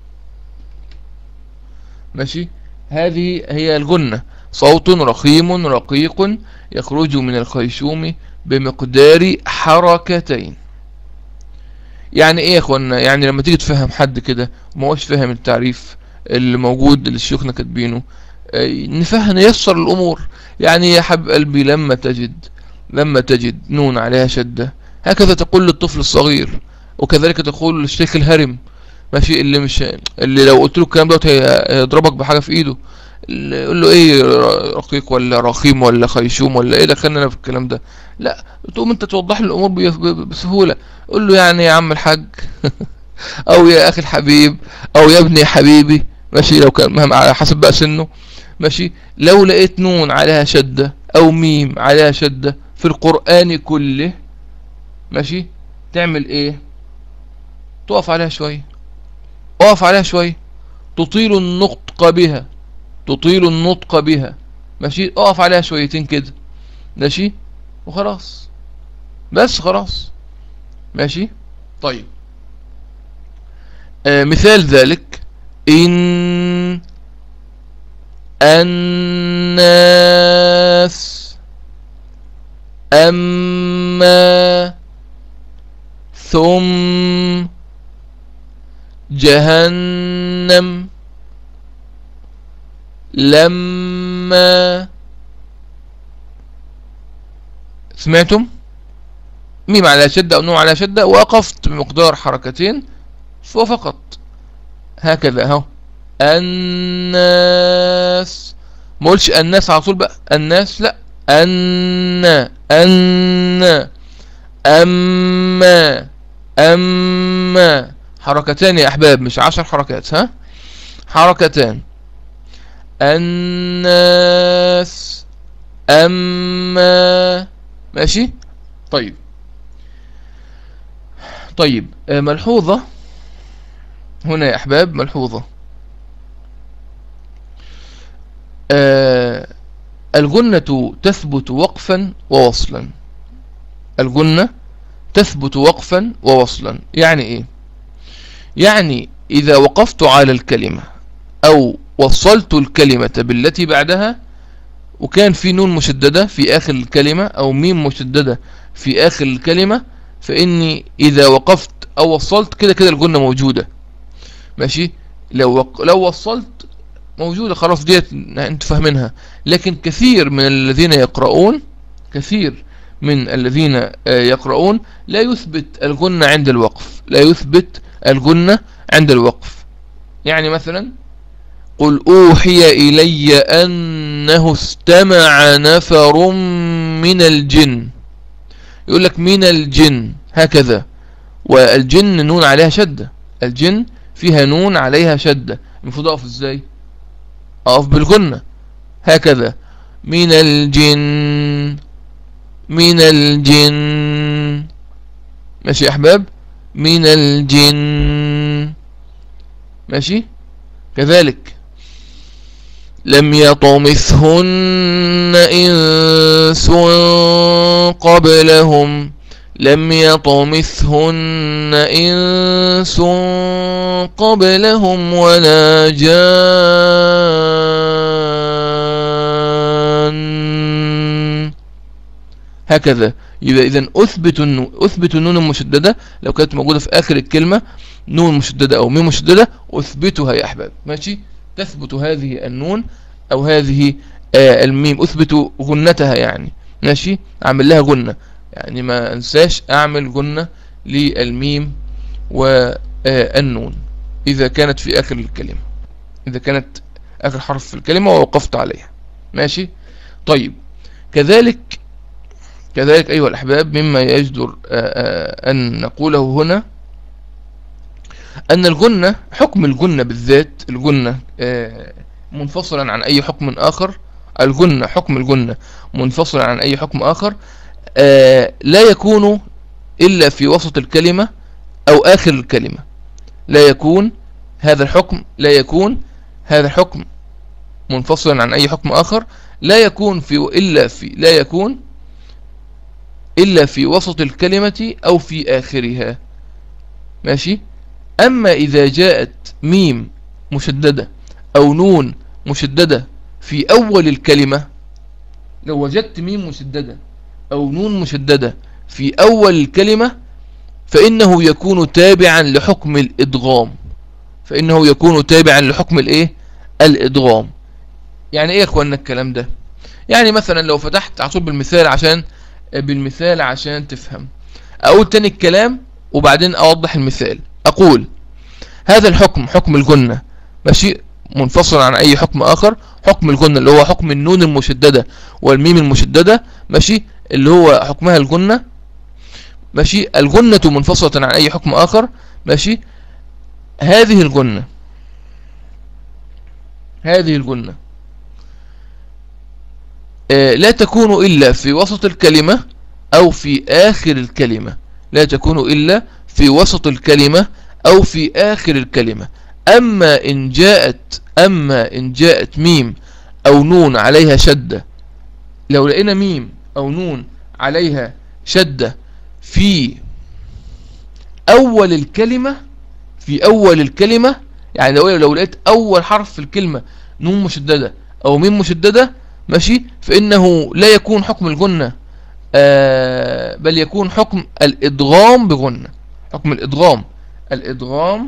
ماشي، هذه هي الغنة. صوت رخيم رقيق يخرج من الخيشوم بمقدار حركتين. يعني ايه يا اخوانا؟ يعني لما تيجي تفهم حد كده وما هوش فاهم التعريف اللي موجود اللي الشيوخنا كاتبينه، نفهم نيسر الامور. يعني يا حبيب قلبي، لما تجد لما تجد نون عليها شدة، هكذا تقول للطفل الصغير، وكذلك تقول للشيخ الهرم. ماشي، اللي مش اللي لو قلت له الكلام دوت هيضربك بحاجة في ايده. يقول له ايه رقيق ولا رخيم ولا خيشوم ولا ايه، دخلنا انا في الكلام ده. لا، تقوم انت توضح له الامور بسهوله. قول له يعني يا عم الحاج او يا اخي الحبيب او يا ابني حبيبي، ماشي، لو كان مهم على حسب بقى سنه، ماشي. لو لقيت نون عليها شدة او ميم عليها شدة في القرآن كله، ماشي، تعمل ايه؟ تقف عليها شوية، اقف عليها شوية، تطيل النطق بها، تطيل النطق بها، ماشي، اقف عليها شويتين كده، ماشي، وخلاص، بس خلاص، ماشي. طيب، آه مثال ذلك: إن الناس، أما، ثم، جهنم، لما. سمعتم؟ ميم على شدة أو نون على شدة، وقفت بمقدار حركتين فقط، هكذا اهو. الناس، ما قولش الناس على طول بقى، الناس لا، أن أن أما أما، حركتان يا أحباب، مش عشر حركات، ها، حركتان. الناس، أما، ماشي. طيب طيب آه ملحوظة هنا يا أحباب، ملحوظة. آه الجنة تثبت وقفا ووصلا. الجنة تثبت وقفا ووصلا، يعني ايه؟ يعني إذا وقفت على الكلمة أو وصلت الكلمة بالتي بعدها، وكان في نون مشددة في آخر الكلمة أو ميم مشددة في آخر الكلمة، فإني إذا وقفت أو وصلت كده كده الجنة موجودة، ماشي. لو وق... لو وصلت موجودة خلاص، ديت انتوا فاهمينها. لكن كثير من الذين يقرؤون كثير من الذين يقرؤون لا يثبت الجنة عند الوقف، لا يثبت الجنة عند الوقف. يعني مثلا: قل أوحي إلي أنه استمع نفر من الجن، يقول لك من الجن هكذا، والجن نون عليها شدة، الجن فيها نون عليها شدة، المفروض أقف ازاي؟ أقف بالجنة هكذا، من الجن، من الجن، ماشي يا أحباب، من الجن، ماشي. كذلك: لم يطمثهن إنس قبلهم، لم يطمثهن إنس قبلهم ولا جان، هكذا. يبقى إذن أثبت النون، أثبت النون المشددة لو كانت موجودة في آخر الكلمة، نون مشددة أو ميم مشددة، أثبتها يا أحباب، ماشي. تثبت هذه النون أو هذه آه الميم، أثبت غنتها يعني، ماشي، أعمل لها غنة، يعني ما أنساش أعمل غنة للميم والنون إذا كانت في آخر الكلمة، إذا كانت آخر حرف في الكلمة ووقفت عليها، ماشي. طيب، كذلك كذلك أيها الأحباب، مما يجدر أن نقوله هنا أن الجنة، حكم الجنة بالذات، الجنة منفصلا عن أي حكم آخر، الجنة حكم الجنة منفصلا عن أي حكم آخر، لا يكون إلا في وسط الكلمة أو آخر الكلمة، لا يكون هذا الحكم، لا يكون هذا الحكم منفصلا عن أي حكم آخر، لا يكون في إلا في لا يكون إلا في وسط الكلمة أو في آخرها، ماشي. أما إذا جاءت ميم مشددة أو نون مشددة في أول الكلمة، لو وجدت ميم مشددة أو نون مشددة في أول الكلمة، فإنه يكون تابعا لحكم الإدغام، فإنه يكون تابعا لحكم الإيه؟ الإدغام. يعني إيه يا أخوانا الكلام ده؟ يعني مثلا لو فتحت على طول بالمثال عشان بالمثال عشان تفهم، أقول تاني الكلام وبعدين أوضح المثال. أقول: هذا الحكم حكم الجنة، ماشي، منفصل عن أي حكم آخر، حكم الجنة اللي هو حكم النون المشددة والميم المشددة، ماشي، اللي هو حكمها الجنة، ماشي. الجنة منفصلة عن أي حكم آخر، ماشي. هذه الجنة هذه الجنة آه لا تكون إلا في وسط الكلمة أو في آخر الكلمة، لا تكون إلا في وسط الكلمة أو في آخر الكلمة. أما إن جاءت أما إن جاءت ميم أو نون عليها شدة، لو لقينا ميم أو نون عليها شدة في أول الكلمة في أول الكلمة يعني لو لو لقيت أول حرف في الكلمة نون مشددة أو ميم مشددة، ماشي، فإنه لا يكون حكم الجنة آه بل يكون حكم الإدغام بغنة. حكم الإدغام الإدغام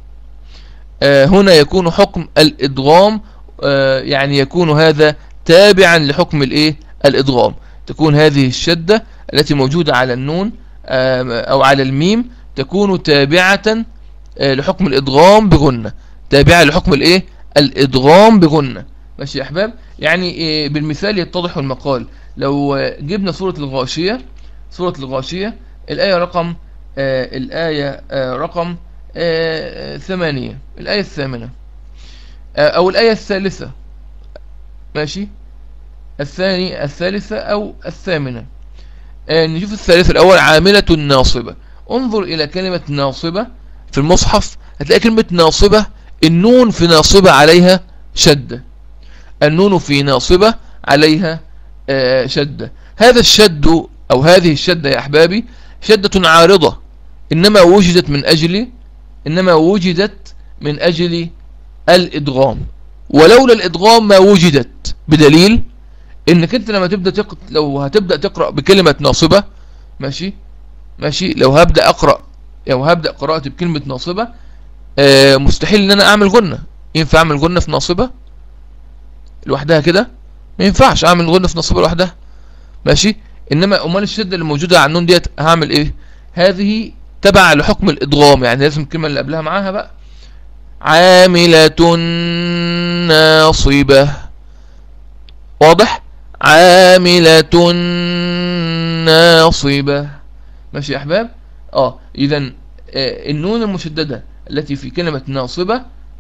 آه هنا يكون حكم الإدغام، آه يعني يكون هذا تابعا لحكم الإيه الإدغام. تكون هذه الشدة التي موجودة على النون آه أو على الميم تكون تابعة آه لحكم الإدغام بغنة، تابعة لحكم الإيه الإدغام بغنة، ماشي يا أحباب. يعني إيه بالمثال يتضح المقال. لو جبنا سورة الغاشية سورة الغاشية الآية رقم آه الآية آه رقم آه ثمانية، الآية الثامنة آه أو الآية الثالثة، ماشي، الثاني الثالثة أو الثامنة. آه نشوف الثالثة الأول، عاملة ناصبة. انظر إلى كلمة ناصبة في المصحف، هتلاقي كلمة ناصبة النون في ناصبة عليها شدة، النون في ناصبة عليها آه شدة. هذا الشد أو هذه الشدة يا أحبابي شدة عارضة، إنما وجدت من أجل إنما وجدت من أجل الإدغام، ولولا الإدغام ما وجدت، بدليل إنك أنت لما تبدأ تق... لو هتبدأ تقرأ بكلمة ناصبة، ماشي ماشي لو هبدأ أقرأ لو هبدأ قراءتي بكلمة ناصبة آه مستحيل إن أنا أعمل غنة. ينفع أعمل غنة في ناصبة لوحدها كده؟ ما ينفعش أعمل غنة في ناصبة لوحدها، ماشي. إنما أمال الشدة اللي موجودة على النون ديت هعمل إيه؟ هذه تبع لحكم الإدغام، يعني لازم الكلمة اللي قبلها معاها بقى. عاملة ناصبة، واضح؟ عاملة ناصبة، ماشي يا أحباب. اه إذا آه النون المشددة التي في كلمة ناصبة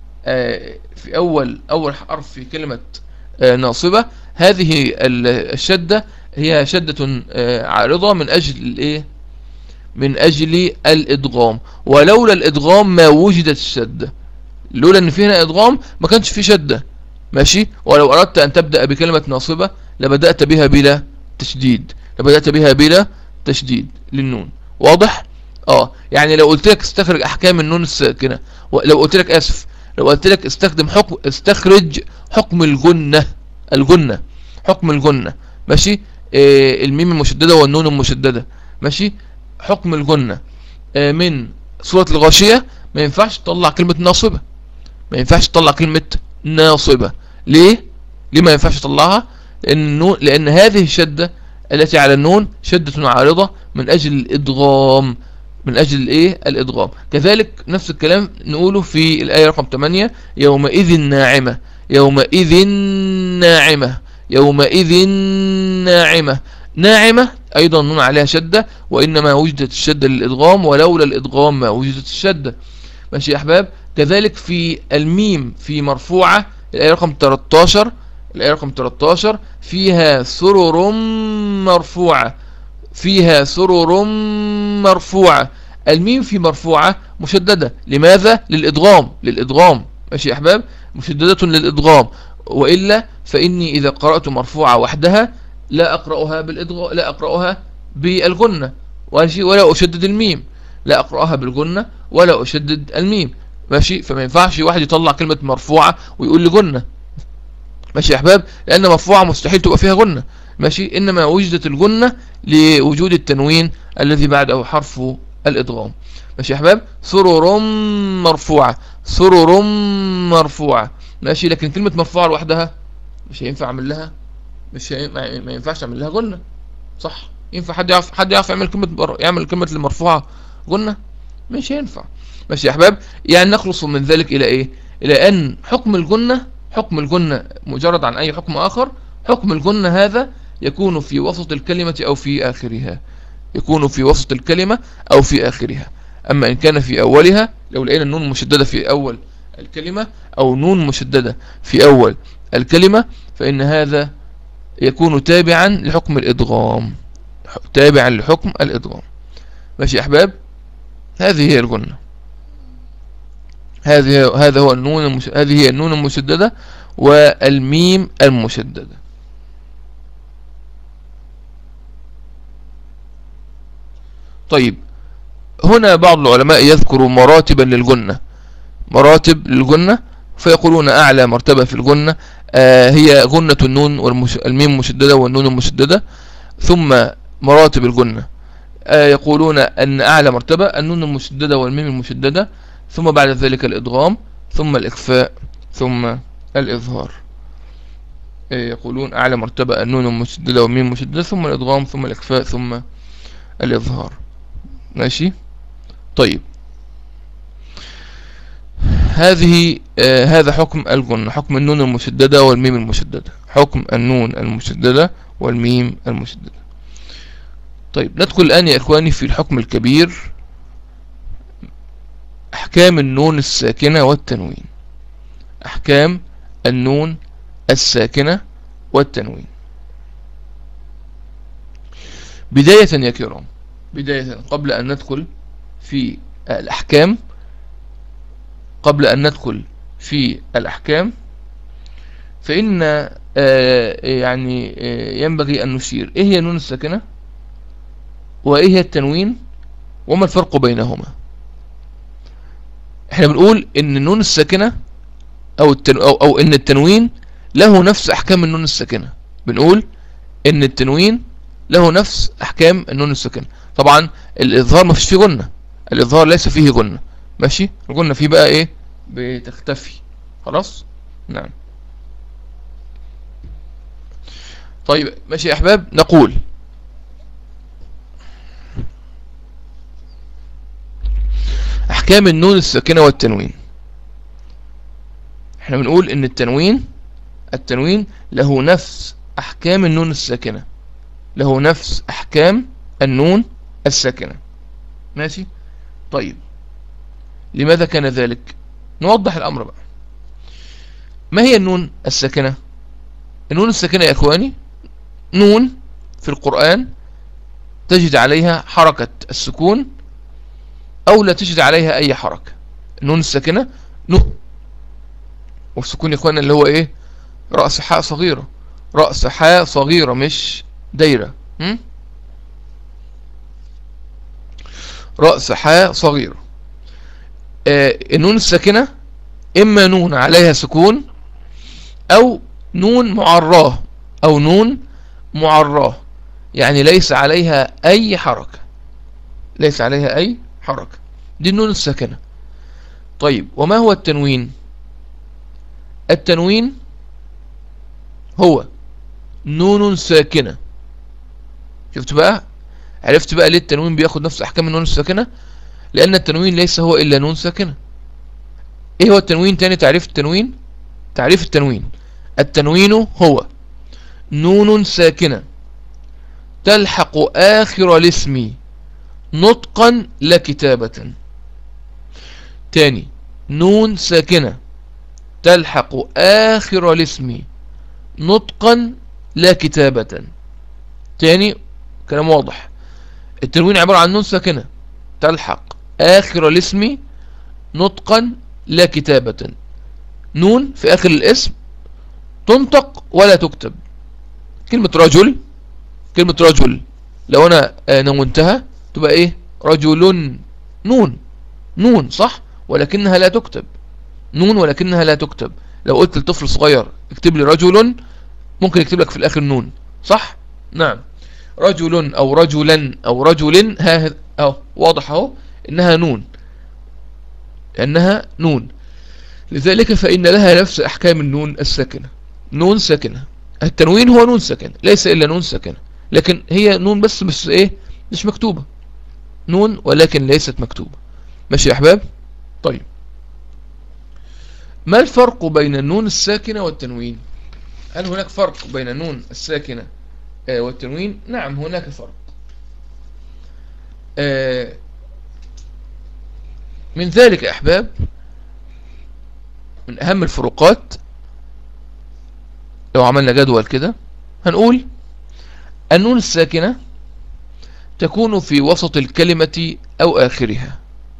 آه في أول أول حرف في كلمة آه ناصبة، هذه الشدة هي شدة آه عارضة من أجل الإيه؟ من أجل الإدغام، ولولا الإدغام ما وجدت الشدة. لولا أن فينا إدغام ما كانش في شدة، ماشي. ولو أردت أن تبدأ بكلمة ناصبة لبدأت بها بلا تشديد لبدأت بها بلا تشديد للنون، واضح؟ اه يعني لو قلت لك استخرج أحكام النون الساكنة، لو قلت لك آسف لو قلت لك استخدم حكم استخرج حكم الجنة الجنة حكم الجنة، ماشي. آه الميم المشددة والنون المشددة، ماشي. حكم الجنة آه من سورة الغاشية ما ينفعش تطلع كلمة ناصبة، ما ينفعش تطلع كلمة ناصبة. ليه؟ ليه ما ينفعش تطلعها؟ لأن, لأن هذه الشدة التي على النون شدة عارضة من أجل الإدغام من أجل الإيه؟ الإدغام. كذلك نفس الكلام نقوله في الآية رقم ثمانية، يومئذ ناعمة يومئذ ناعمة يومئذ ناعمة ناعمة أيضا نون عليها شدة، وإنما وجدت الشدة للإدغام، ولولا الإدغام ما وجدت الشدة، ماشي يا أحباب. كذلك في الميم في مرفوعة الآية رقم ثلاثة عشر الآية رقم ثلاثة عشر فيها سرر مرفوعة فيها سرر مرفوعة. الميم في مرفوعة مشددة، لماذا؟ للإدغام للإدغام ماشي يا أحباب، مشددة للإدغام. وإلا فإني إذا قرأت مرفوعة وحدها لا أقرأها بالإدغام لا أقرأها بالغنة ولا أشدد الميم لا أقرأها بالغنة ولا أشدد الميم، ماشي. فما ينفعش واحد يطلع كلمة مرفوعة ويقول لي غنة، ماشي يا أحباب، لأن مرفوعة مستحيل تبقى فيها غنة، ماشي. إنما وجدت الغنة لوجود التنوين الذي بعده حرف الإدغام، ماشي يا أحباب. سرر مرفوعة سرر مرفوعة، ماشي. لكن كلمة مرفوعة لوحدها مش هينفع أعمل لها مش هينفع ما ينفعش أعمل لها غنة، صح؟ ينفع حد يعرف حد يعرف يعمل كلمة بر... يعمل كلمة المرفوعة غنة؟ مش هينفع، ماشي يا أحباب. يعني نخلص من ذلك إلى إيه؟ إلى أن حكم الغنة حكم الجنة مجرد عن أي حكم آخر، حكم الجنة هذا يكون في وسط الكلمة أو في آخرها، يكون في وسط الكلمة أو في آخرها. أما إن كان في أولها، لو لقينا النون مشددة في أول الكلمة أو نون مشددة في أول الكلمة، فإن هذا يكون تابعا لحكم الإدغام، تابعا لحكم الإدغام. ماشي يا أحباب؟ هذه هي الجنة، هذه هذا هو النون المش... هذه هي النون المشددة والميم المشددة. طيب، هنا بعض العلماء يذكروا مراتبا للجنة، مراتب للجنة، فيقولون أعلى مرتبة في الجنة آه هي جنة النون والميم المشددة والنون المشددة. ثم مراتب الجنة آه يقولون أن أعلى مرتبة النون المشددة والميم المشددة، ثم بعد ذلك الإدغام، ثم الإخفاء، ثم الإظهار. آه يقولون أعلى مرتبة النون المشددة والميم المشددة، ثم الإدغام، ثم الإخفاء، ثم الإظهار. ماشي؟ طيب، هذه آه هذا حكم الجنة، حكم النون المشددة والميم المشددة، حكم النون المشددة والميم المشددة. طيب، ندخل الآن يا إخواني في الحكم الكبير، أحكام النون الساكنة والتنوين. أحكام النون الساكنة والتنوين. بداية يا كرام، بداية قبل أن ندخل في الأحكام، قبل أن ندخل في الأحكام فإن آه يعني آه ينبغي أن نشير إيه هي النون الساكنة وإيه هي التنوين وما الفرق بينهما. احنا بنقول إن النون الساكنة أو, التن أو, أو إن التنوين له نفس أحكام النون الساكنة. بنقول إن التنوين له نفس أحكام النون الساكنة. طبعا الإظهار ما فيش فيه جنة، الإظهار ليس فيه جنة. ماشي؟ الجنة فيه بقى إيه؟ بتختفي. خلاص؟ نعم. طيب، ماشي يا أحباب، نقول أحكام النون الساكنة والتنوين. احنا بنقول إن التنوين التنوين له نفس أحكام النون الساكنة، له نفس أحكام النون الساكنة. ماشي؟ طيب، لماذا كان ذلك؟ نوضح الأمر بقى. ما هي النون الساكنة؟ النون الساكنة يا إخواني نون في القرآن تجد عليها حركة السكون أو لا تجد عليها أي حركة. النون الساكنة نون، والسكون يا إخواني اللي هو إيه؟ رأس حاء صغيرة، رأس حاء صغيرة مش دايرة. م? رأس حاء صغيرة. آه النون الساكنة إما نون عليها سكون أو نون معراه، أو نون معراه يعني ليس عليها أي حركة، ليس عليها أي حركة. دي النون الساكنة. طيب، وما هو التنوين؟ التنوين هو نون ساكنة. شفت بقى؟ عرفت بقى ليه التنوين بياخد نفس أحكام النون الساكنة؟ لأن التنوين ليس هو إلا نون ساكنة. إيه هو التنوين؟ تاني تعريف التنوين. تعريف التنوين: التنوين هو نون ساكنة تلحق آخر الاسم نطقا لا كتابة. تاني، نون ساكنة تلحق آخر الاسم نطقا لا كتابة. تاني، كلام واضح. التنوين عبارة عن نون ساكنة تلحق آخر الاسم نطقا لا كتابة. نون في آخر الاسم تنطق ولا تكتب. كلمة رجل، كلمة رجل لو أنا نونتها تبقى إيه؟ رجل. نون، نون صح، ولكنها لا تكتب. نون ولكنها لا تكتب. لو قلت لطفل صغير اكتب لي رجل، ممكن يكتب لك في الآخر نون، صح؟ نعم. رجل أو رجلا أو رجل، ها أهو واضح أهو إنها نون، إنها نون. لذلك فإن لها نفس أحكام النون الساكنة. نون ساكنة. التنوين هو نون ساكنة، ليس إلا نون ساكنة، لكن هي نون بس مش إيه؟ مش مكتوبة. نون ولكن ليست مكتوبة. ماشي يا أحباب؟ طيب، ما الفرق بين النون الساكنة والتنوين؟ هل هناك فرق بين النون الساكنة والتنوين؟ نعم هناك فرق. من ذلك يا أحباب، من أهم الفروقات لو عملنا جدول كده هنقول النون الساكنة تكون في وسط الكلمة أو آخرها.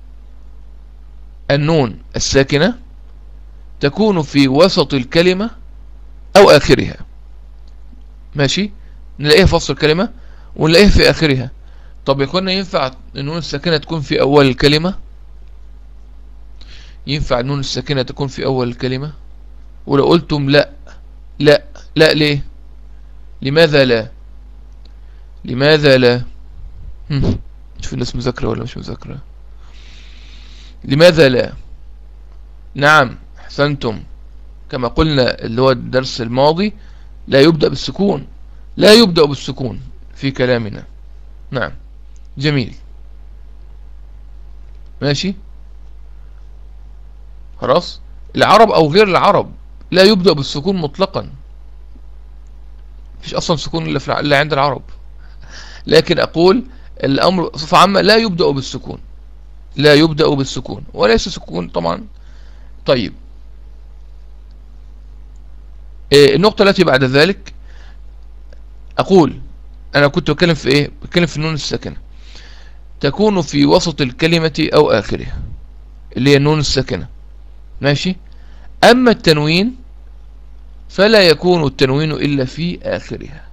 النون الساكنة تكون في وسط الكلمة أو آخرها. ماشي، نلاقيها في وسط الكلمة ونلاقيها في آخرها. طب يكون ينفع النون الساكنة تكون في أول الكلمة؟ ينفع النون الساكنة تكون في أول الكلمة؟ ولو قلتم لا لا لا ليه؟ لماذا لا؟ لماذا لا؟ شوف الناس مذاكرة ولا مش مذاكرة؟ لماذا لا؟ نعم أحسنتم، كما قلنا اللي هو الدرس الماضي، لا يبدأ بالسكون، لا يبدأ بالسكون في كلامنا. نعم جميل، ماشي خلاص. العرب أو غير العرب لا يبدأ بالسكون مطلقا، مفيش أصلا سكون إلا, في إلا عند العرب. لكن أقول الأمر بصفة عامة لا يبدأ بالسكون، لا يبدأ بالسكون وليس سكون طبعا. طيب النقطة التي بعد ذلك أقول أنا كنت بتكلم في إيه؟ بتكلم في النون الساكنة تكون في وسط الكلمة أو آخرها، اللي هي النون الساكنة. ماشي. أما التنوين فلا يكون التنوين إلا في آخرها،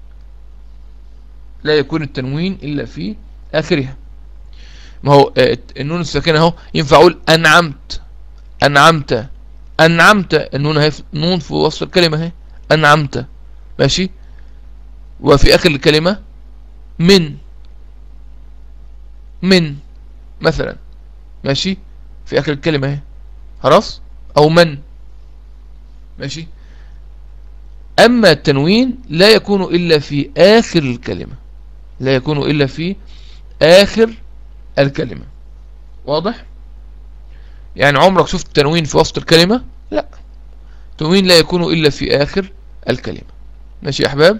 لا يكون التنوين إلا في آخرها. ما هو النون الساكنة اهو ينفع أقول أنعمت أنعمت أنعمت، النون هي نون في وسط الكلمة اهي أنعمت. ماشي. وفي آخر الكلمة من من مثلا، ماشي، في آخر الكلمة اهي خلاص، أو من. ماشي. أما التنوين لا يكون إلا في آخر الكلمة، لا يكون إلا في آخر الكلمة. واضح؟ يعني عمرك شفت التنوين في وسط الكلمة؟ لا، التنوين لا يكون إلا في آخر الكلمة. ماشي يا أحباب؟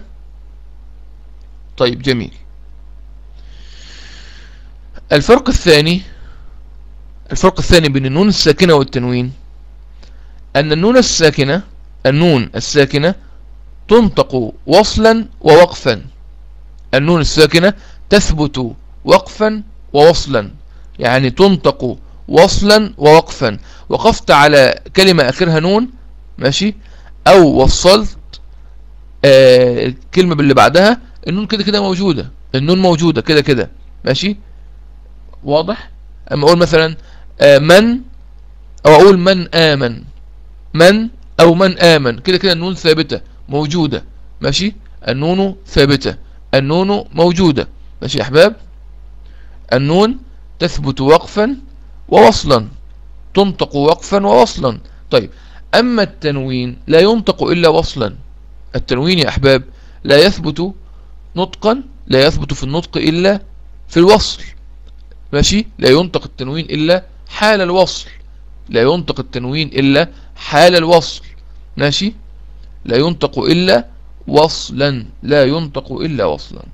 طيب جميل. الفرق الثاني الفرق الثاني بين النون الساكنة والتنوين أن النون الساكنة النون الساكنة تنطق وصلا ووقفا. النون الساكنة تثبت وقفا ووصلا، يعني تنطق وصلا ووقفا. وقفت على كلمة آخرها نون، ماشي، أو وصلت آه الكلمة باللي بعدها، النون كده كده موجودة، النون موجودة كده كده. ماشي. واضح؟ أما أقول مثلا آه من، أو أقول من آمن، من أو من آمن، كده كده النون ثابتة موجودة. ماشي. النون ثابتة، النون موجودة. ماشي يا أحباب؟ النون تثبت وقفا ووصلا، تنطق وقفا ووصلا. طيب أما التنوين لا ينطق إلا وصلا. التنوين يا أحباب لا يثبت نطقا، لا يثبت في النطق إلا في الوصل. ماشي. لا ينطق التنوين إلا حال الوصل، لا ينطق التنوين إلا حال الوصل. ماشي. لا ينطق إلا وصلا، لا ينطق إلا وصلا.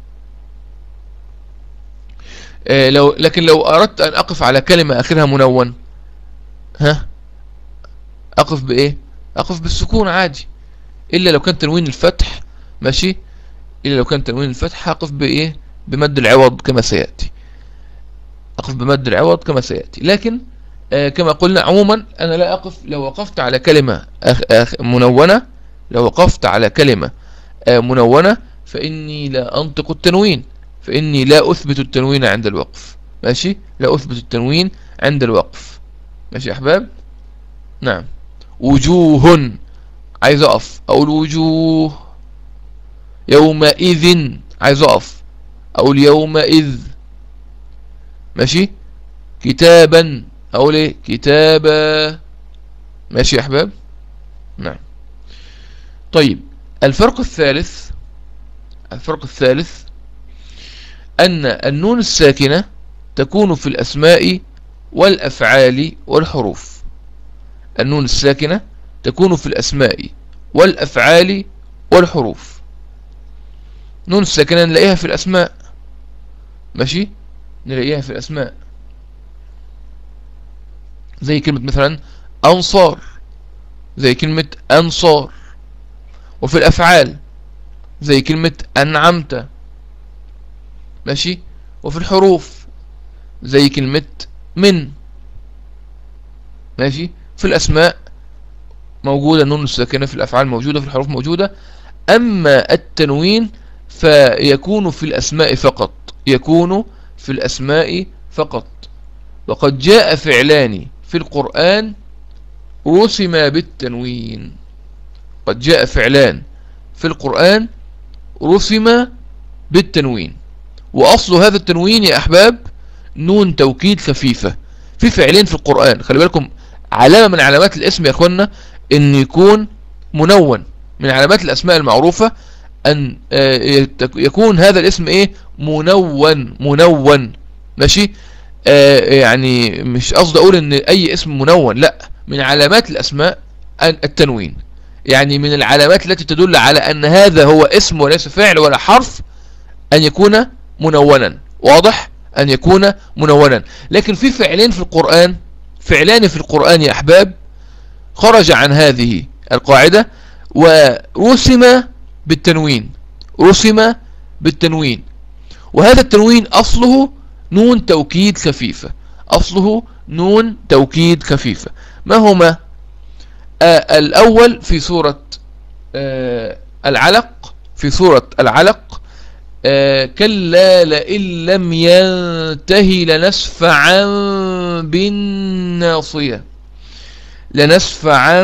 آه لو لكن لو أردت أن أقف على كلمة آخرها منون، ها أقف بإيه؟ أقف بالسكون عادي، إلا لو كان تنوين الفتح. ماشي. إلا لو كان تنوين الفتح أقف بإيه؟ بمد العوض كما سيأتي، أقف بمد العوض كما سيأتي. لكن آه كما قلنا عموما أنا لا أقف لو وقفت على كلمة أخ أخ منونة، لو وقفت على كلمة آه منونة فإني لا أنطق التنوين، فإني لا أثبت التنوين عند الوقف. ماشي. لا أثبت التنوين عند الوقف. ماشي يا أحباب؟ نعم. وجوه، عايز أقف أقول وجوه. يومئذ، عايز أقف أقول يومئذ. ماشي. كتابا، أقول إيه؟ كتابا. ماشي يا أحباب؟ نعم. طيب الفرق الثالث الفرق الثالث أن النون الساكنة تكون في الأسماء والأفعال والحروف. النون الساكنة تكون في الأسماء والأفعال والحروف. نون الساكنة نلاقيها في الأسماء، ماشي، نلاقيها في الأسماء زي كلمة مثلا أنصار، زي كلمة أنصار. وفي الأفعال زي كلمة أنعمت، ماشي. وفي الحروف زي كلمة من، ماشي. في الأسماء موجودة النون الساكنة، في الأفعال موجودة، في الحروف موجودة. أما التنوين فيكون في الأسماء فقط، يكون في الأسماء فقط. وقد جاء فعلان في القرآن رسما بالتنوين. قد جاء فعلان في القرآن رسما بالتنوين، وأصل هذا التنوين يا أحباب نون توكيد خفيفة. في فعلين في القرآن، خلي بالكم، علامة من علامات الاسم يا أخوانا أن يكون منون. من علامات الأسماء المعروفة أن يكون هذا الاسم إيه؟ منون. منون، ماشي. آه يعني مش قصد أقول أن أي اسم منون، لا، من علامات الأسماء التنوين. يعني من العلامات التي تدل على أن هذا هو اسم وليس فعل ولا حرف أن يكون منونا. واضح؟ أن يكون منونا. لكن في فعلين في القرآن، فعلان في القرآن يا أحباب خرج عن هذه القاعدة ورسم بالتنوين، رسم بالتنوين. وهذا التنوين أصله نون توكيد خفيفة، أصله نون توكيد خفيفة. ما هما؟ آه الأول في سورة آه العلق، في سورة العلق آه كلا لئن لم ينتهي لنسفعا بالناصية، لنسفعا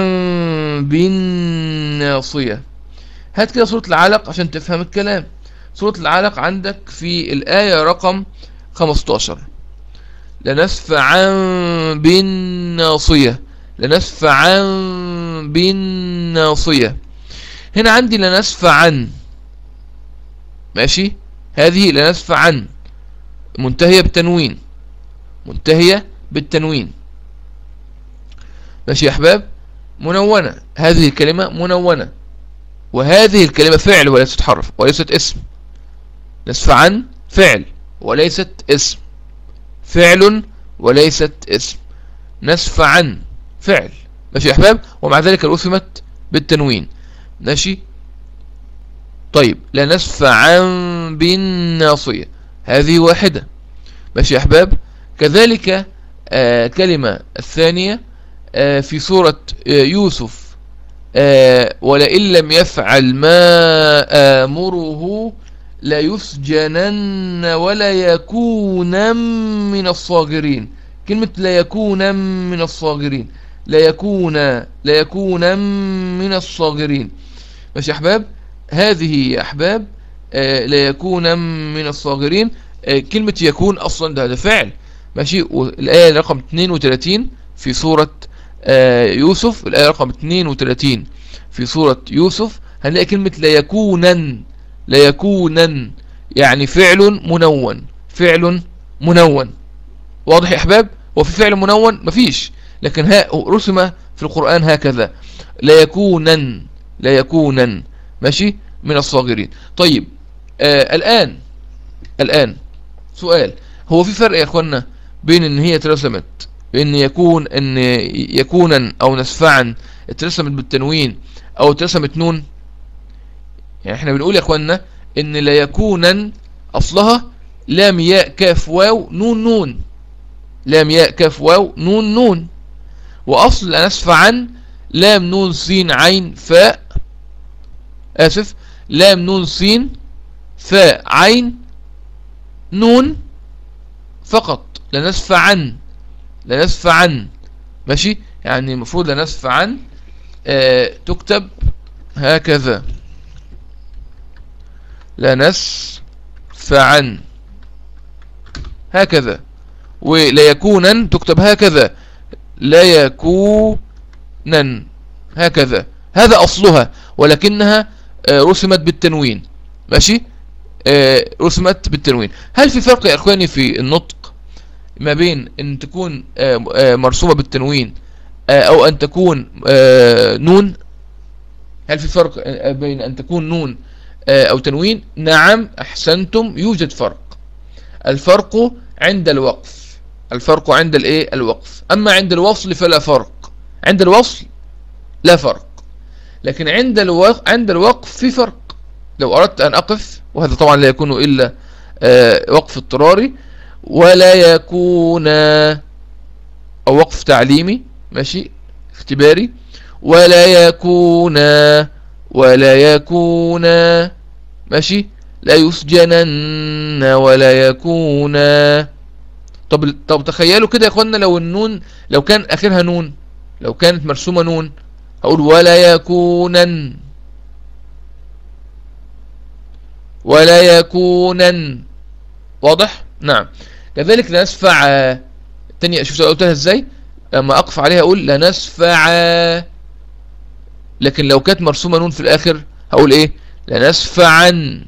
بالناصية. هات كده سورة العلق عشان تفهم الكلام. سورة العلق عندك في الآية رقم خمستاشر، لنسفعا بالناصية، لنسفعا بالناصية. هنا عندي لنسفعا، ماشي، هذه لنسفعا منتهية بالتنوين، منتهية بالتنوين، ماشي يا أحباب، منونة. هذه الكلمة منونة، وهذه الكلمة فعل وليست حرف وليست اسم. نسفعا فعل وليست اسم، فعل وليست اسم. نسفعا فعل، ماشي يا أحباب، ومع ذلك رسمت بالتنوين، ماشي. طيب لنسفعا بالناصية، هذه واحدة، ماشي يا أحباب. كذلك آه كلمة الثانية آه في سورة آه يوسف آه ولئن لم يفعل ما آمره ليسجنن ولا يكون من الصاغرين. كلمة لا يكون من الصاغرين، لا يكون، لا يكون من الصاغرين، ماشي يا أحباب. هذه يا أحباب آه لا يكون من الصاغرين. آه كلمة يكون أصلا ده, ده فعل، ماشي. والآية رقم اثنين وثلاثين في سورة آه يوسف، الآية رقم اثنين وثلاثين في سورة يوسف هنلاقي كلمة لا يكونن، لا يكونن يعني فعل منون، فعل منون. واضح يا أحباب؟ وفي فعل منون مفيش، لكن ها رسم في القرآن هكذا، لا يكونن، لا يكونن، ماشي، من الصاغرين. طيب آه الآن، الآن سؤال، هو في فرق يا اخوانا بين ان هي اترسمت بان يكون ان يكونا او نسفعا اترسمت بالتنوين او اترسمت نون؟ يعني احنا بنقول يا اخوانا ان لا يكونا اصلها لام ياء كاف واو نون نون، لام ياء كاف واو نون نون. واصل نسفعا لام نون سين عين فاء، اسف، لام نون سين فاء عين نون فقط، لنسفعا، لنسفعا، ماشي. يعني المفروض لنسفعا آه تكتب هكذا، لنسفعا هكذا، ولا يكونا تكتب هكذا، لا يكونا هكذا. هذا أصلها، ولكنها آه رسمت بالتنوين، ماشي، آه رسمت بالتنوين. هل في فرق يا اخواني في النطق ما بين ان تكون آه آه مرسومة بالتنوين آه أو أن تكون آه نون؟ هل في فرق بين أن تكون نون آه أو تنوين؟ نعم أحسنتم، يوجد فرق. الفرق عند الوقف، الفرق عند الايه الوقف. أما عند الوصل فلا فرق، عند الوصل لا فرق، لكن عند الوقف عند الوقف في فرق. لو أردت أن أقف، وهذا طبعا لا يكون إلا آه وقف اضطراري، ولا يكون أو وقف تعليمي ماشي اختباري، ولا يكون ولا يكون ماشي، لا يسجنن ولا يكون. طب طب تخيلوا كده يا اخوانا، لو النون لو كان اخرها نون، لو كانت مرسومه نون، هقول ولا يكونن ولا يكونن. واضح؟ نعم. كذلك لنسفع الثانيه، شوف قلتها ازاي، لما اقف عليها اقول لنسفع، لكن لو كانت مرسومه نون في الاخر هقول ايه؟ لنسفعن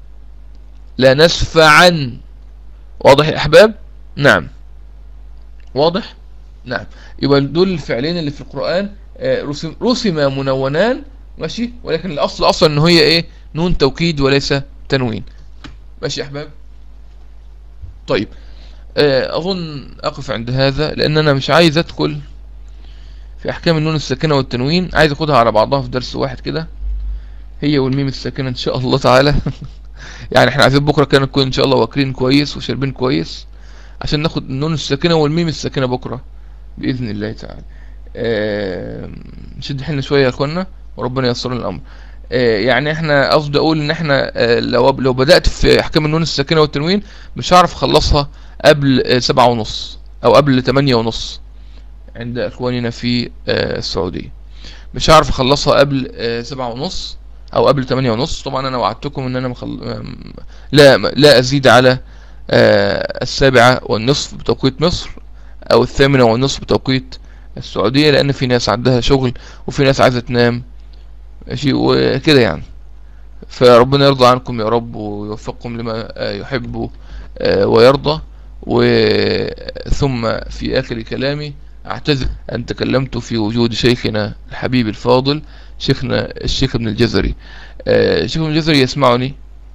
لنسفعن. واضح يا احباب؟ نعم واضح. نعم. يبقى دول الفعلين اللي في القرآن رسم رسم منونان ماشي، ولكن الاصل اصلا ان هي ايه؟ نون توكيد وليس تنوين. ماشي يا احباب؟ طيب اظن اقف عند هذا، لان انا مش عايز ادخل في احكام النون الساكنه والتنوين، عايز اخدها على بعضها في درس واحد كده، هي والميم الساكنه ان شاء الله تعالى. يعني احنا عايزين بكره كده نكون ان شاء الله واكلين كويس وشاربين كويس، عشان ناخد النون الساكنه والميم الساكنه بكره باذن الله تعالى. آه نشد حيلنا شويه يا اخوانا، وربنا ييسر لنا الامر. آه يعني احنا قصدي اقول ان احنا آه لو لو بدات في احكام النون الساكنه والتنوين مش هعرف اخلصها قبل آه سبعة ونص او قبل تمانية ونص عند اخواننا في آه السعوديه، مش هعرف اخلصها قبل آه سبعة ونص او قبل تمانية ونص. طبعا انا وعدتكم ان انا مخل... لا لا ازيد على آه السابعة والنصف بتوقيت مصر، او الثامنة والنصف بتوقيت السعودية، لان في ناس عندها شغل وفي ناس عايزة تنام ماشي وكده يعني. فربنا يرضى عنكم يا رب، ويوفقكم لما يحب ويرضى. وثم في اخر كلامي اعتذر ان تكلمت في وجود شيخنا الحبيب الفاضل شيخنا الشيخ ابن الجزري. الشيخ ابن الجزري يسمعني؟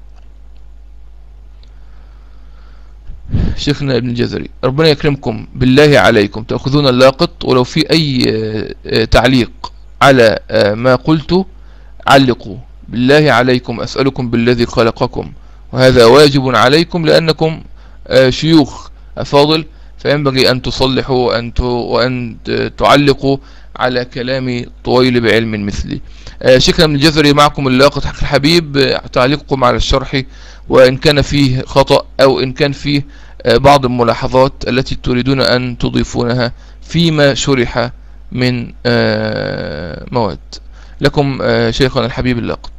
شيخنا ابن الجزري ربنا يكرمكم، بالله عليكم تأخذون اللاقط، ولو في اي تعليق على ما قلت علقوا، بالله عليكم أسألكم بالذي خلقكم، وهذا واجب عليكم لأنكم شيوخ أفاضل، فينبغي أن تصلحوا وأن تعلقوا على كلام طويل بعلم مثلي. شيخنا ابن الجزري معكم اللاقط حق الحبيب، تعليقكم على الشرح، وإن كان فيه خطأ أو إن كان فيه بعض الملاحظات التي تريدون أن تضيفونها فيما شرح من مواد. لكم شيخنا الحبيب اللاقط.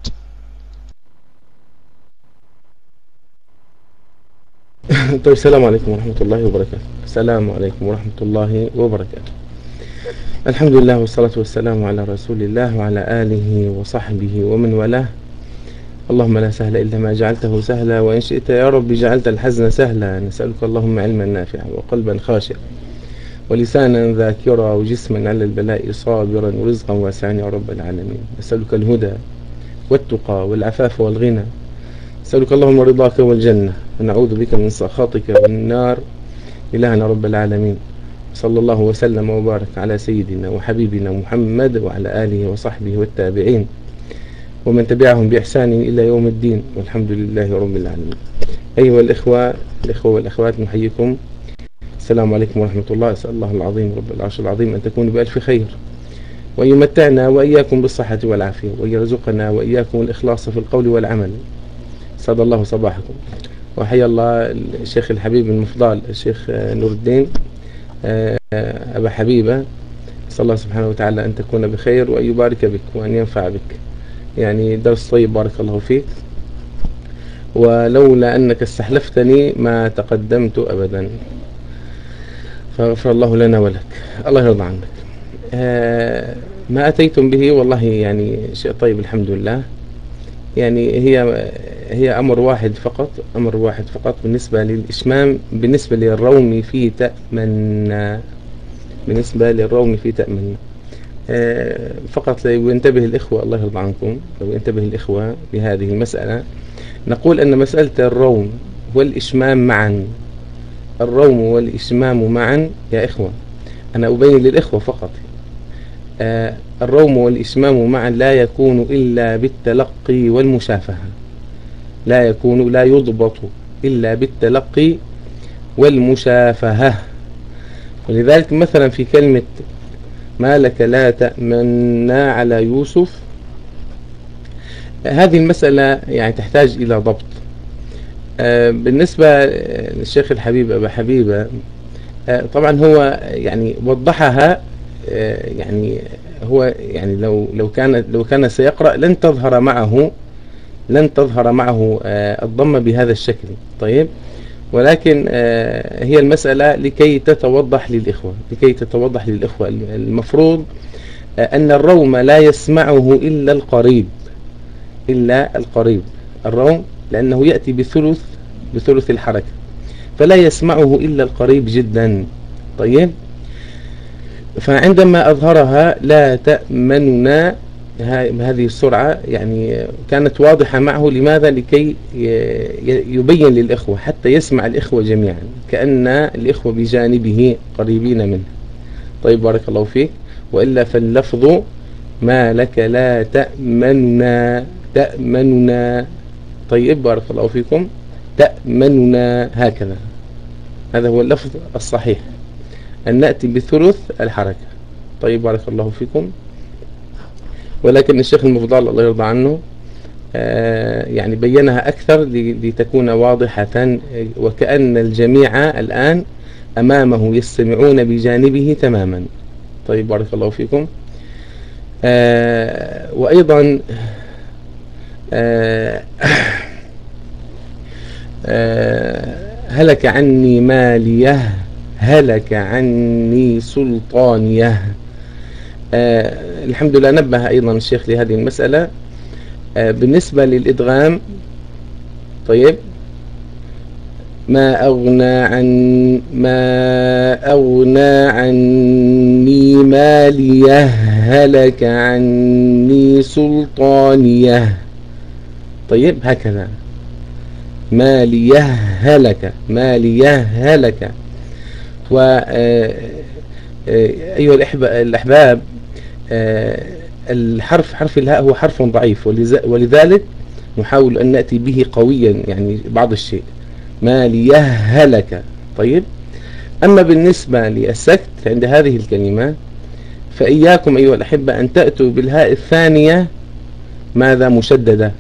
طيب السلام عليكم ورحمة الله وبركاته. السلام عليكم ورحمة الله وبركاته. الحمد لله والصلاة والسلام على رسول الله وعلى آله وصحبه ومن والاه. اللهم لا سهل إلا ما جعلته سهلا، وإن شئت يا رب جعلت الحزن سهلا. نسألك اللهم علما نافعا وقلبا خاشعا ولسانا ذاكرا وجسما على البلاء صابرا ورزقا واسعا يا رب العالمين. نسألك الهدى والتقى والعفاف والغنى. نسألك اللهم رضاك والجنة، ونعوذ بك من سخطك والنار إلهنا رب العالمين. صلى الله وسلم وبارك على سيدنا وحبيبنا محمد وعلى آله وصحبه والتابعين ومن تبعهم بإحسان إلى يوم الدين، والحمد لله رب العالمين. أيها الإخوة الإخوة والأخوات، نحييكم. السلام عليكم ورحمة الله. أسأل الله العظيم رب العرش العظيم أن تكونوا بألف خير، وأن يمتعنا وإياكم بالصحة والعافية، وأن يرزقنا وإياكم الإخلاص في القول والعمل. سعد الله صباحكم، وحيا الله الشيخ الحبيب المفضال الشيخ نور الدين أبا حبيبة. أسأل الله سبحانه وتعالى أن تكون بخير، وأن يبارك بك وأن ينفع بك. يعني درس طيب بارك الله فيك، ولولا أنك استحلفتني ما تقدمت أبدا، فغفر الله لنا ولك، الله يرضى عنك. ما أتيتم به والله يعني شيء طيب الحمد لله. يعني هي هي أمر واحد فقط، أمر واحد فقط بالنسبة للإشمام، بالنسبة للروم في تأمن بالنسبة للروم في تأمن. آه فقط لينتبه الإخوة، الله يرضى عنكم، لو ينتبه الإخوة لهذه المسألة. نقول أن مسألة الروم والإشمام معا، الروم والإشمام معا يا إخوة، أنا أبين للإخوة فقط، آه الروم والإشمام معا لا يكون إلا بالتلقي والمشافهة، لا يكون لا يضبط إلا بالتلقي والمشافهة. ولذلك مثلا في كلمة ما لك لا تأمنا على يوسف، هذه المسألة يعني تحتاج إلى ضبط. آه بالنسبة للشيخ الحبيب أبا حبيبة، آه طبعا هو يعني وضحها، آه يعني هو يعني لو لو كان لو كان سيقرأ لن تظهر معه لن تظهر معه آه الضمة بهذا الشكل. طيب، ولكن آه هي المسألة لكي تتوضح للإخوة لكي تتوضح للإخوة المفروض آه أن الروم لا يسمعه إلا القريب إلا القريب الروم، لأنه يأتي بثلث بثلث الحركة، فلا يسمعه إلا القريب جدا. طيب، فعندما أظهرها لا تأمننا بهذه السرعة يعني كانت واضحة معه. لماذا؟ لكي يبين للإخوة حتى يسمع الإخوة جميعا كأن الإخوة بجانبه قريبين منه. طيب، بارك الله فيك. وإلا فاللفظ ما لك لا تأمننا تأمننا. طيب، بارك الله فيكم. تأمننا هكذا، هذا هو اللفظ الصحيح، أن نأتي بثلث الحركة. طيب، بارك الله فيكم. ولكن الشيخ المفضل الله يرضى عنه آه يعني بينها أكثر لتكون واضحة، وكأن الجميع الآن أمامه يستمعون بجانبه تماما. طيب، بارك الله فيكم. آه وأيضا آه آه هلك عني ماليه هلك عني سلطانيه. آه الحمد لله نبه أيضا الشيخ لهذه المسألة. آه بالنسبة للإدغام، طيب، ما أغنى عن ما أغنى عني ماليه هلك عني سلطانيه. طيب، هكذا ماليه هلك ماليه هلك. و أيها الأحباب، الحرف حرف الهاء هو حرف ضعيف، ولذلك نحاول أن نأتي به قويا يعني بعض الشيء. ماليه هلك. طيب، أما بالنسبة للسكت عند هذه الكلمة فإياكم أيها الأحبة أن تأتوا بالهاء الثانية ماذا مشددة.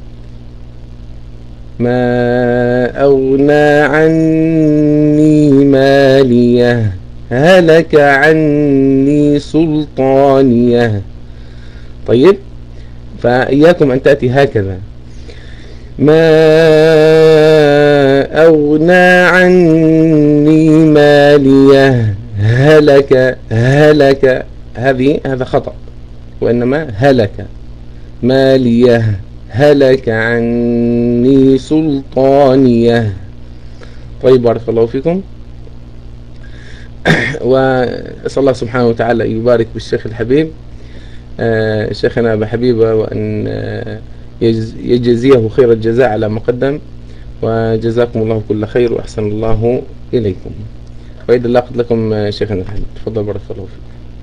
ما أغنى عني ماليه هلك عني سلطانيه. طيب، فإياكم أن تأتي هكذا. ما أغنى عني ماليه هلك هلك هذه هذا خطأ، وإنما هلك ماليه هلك عني سلطانيه. طيب، بارك الله فيكم. وأسأل الله سبحانه وتعالى أن يبارك بالشيخ الحبيب آه شيخنا أبا حبيبة، وأن آه يجزيه خير الجزاء على ما قدم، وجزاكم الله كل خير وأحسن الله إليكم. وإذا الله قد لكم شيخنا الحبيب، تفضل بارك الله فيك.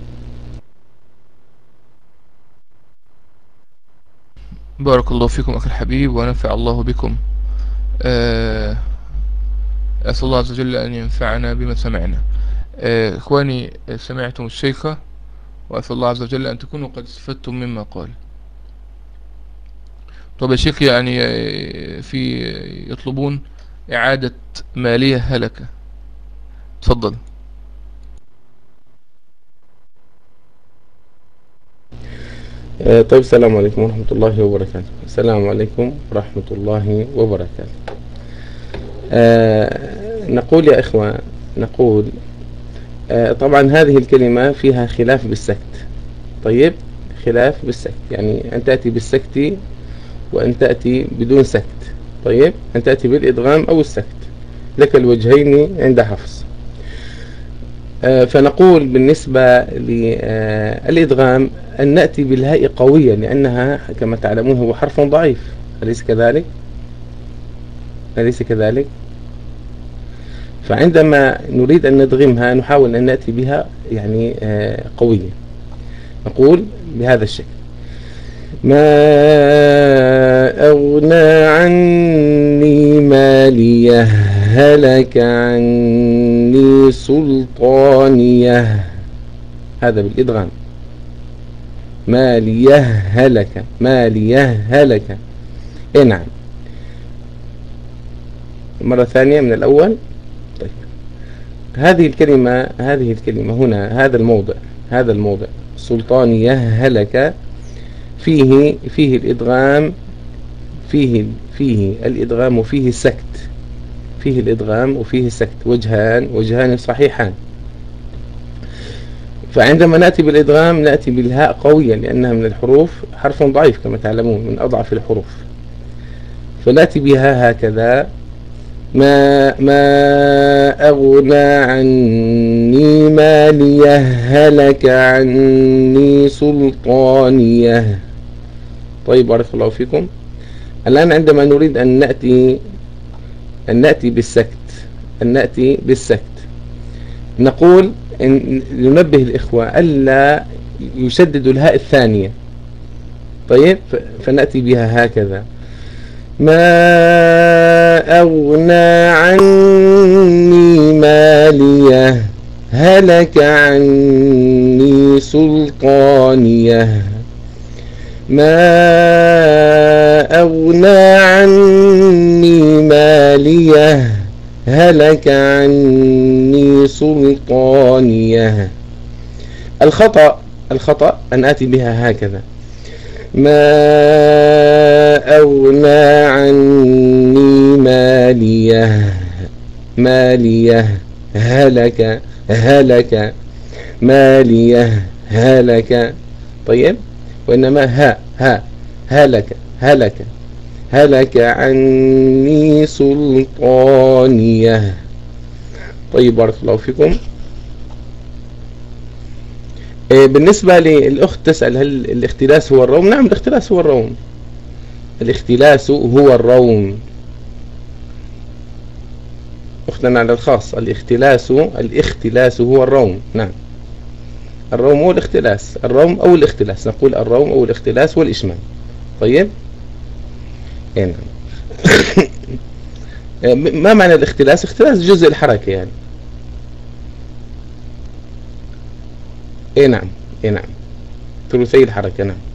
بارك الله فيكم أخي الحبيب، ونفع الله بكم. آه أسأل الله عز وجل أن ينفعنا بما سمعنا. آه إخواني، سمعتم الشيخ، وأسأل الله عز وجل أن تكونوا قد استفدتم مما قال. طب يا شيخ، يعني في يطلبون إعادة مالية هلكة، تفضل. آه طيب، السلام عليكم ورحمة الله وبركاته. السلام عليكم ورحمة الله وبركاته. آه نقول يا إخوة، نقول آه طبعا هذه الكلمة فيها خلاف بالسكت. طيب، خلاف بالسكت، يعني أن تأتي بالسكت وأن تأتي بدون سكت. طيب، أن تأتي بالإدغام أو السكت، لك الوجهين عند حفص. فنقول بالنسبة للإدغام أن نأتي بالهاء قوية، لأنها كما تعلمون هو حرف ضعيف، أليس كذلك؟ أليس كذلك؟ فعندما نريد أن ندغمها نحاول أن نأتي بها يعني قوية، نقول بهذا الشكل: ما أغنى عني ماليه هلك عني سلطانيه. هذا بالإدغام. ماليه هلك، ماليه هلك. إيه نعم. مرة ثانية من الأول. طيب، هذه الكلمة هذه الكلمة هنا، هذا الموضع هذا الموضع سلطانيه هلك، فيه فيه الإدغام، فيه فيه الإدغام وفيه السكت، فيه الإدغام وفيه السكت، وجهان وجهان صحيحان. فعندما نأتي بالإدغام نأتي بالهاء قويا، لأنها من الحروف حرف ضعيف كما تعلمون، من أضعف الحروف، فنأتي بها هكذا: ما ما أغنى عني ماليه هلك عني سلطانيه. طيب، بارك الله فيكم. الآن عندما نريد أن نأتي أن نأتي بالسكت أن نأتي بالسكت نقول إن ننبه الإخوة ألا يشددوا الهاء الثانية. طيب، فنأتي بها هكذا: ما أغنى عني ماليه هلك عني سلطانيه. ما أغنى عني ماليه هلك عني سلطانيه. الخطأ الخطأ أن آتي بها هكذا: ما أغنى عني ماليه ماليه هلك هلك ماليه هلك. طيب، وإنما ها ها هلك هلك هلك عني سلطانيه. طيب، بارك الله فيكم. بالنسبة للأخت تسأل: هل الاختلاس هو الروم؟ نعم، الاختلاس هو الروم. الاختلاس هو الروم. أختنا على الخاص، الاختلاس الاختلاس هو الروم. نعم، الروم هو الاختلاس، الروم أو الاختلاس، نقول الروم أو الاختلاس والإشمام. طيب، نعم. ما معنى الاختلاس؟ اختلاس جزء الحركة يعني. اي نعم اي نعم ثلثي الحركة. نعم،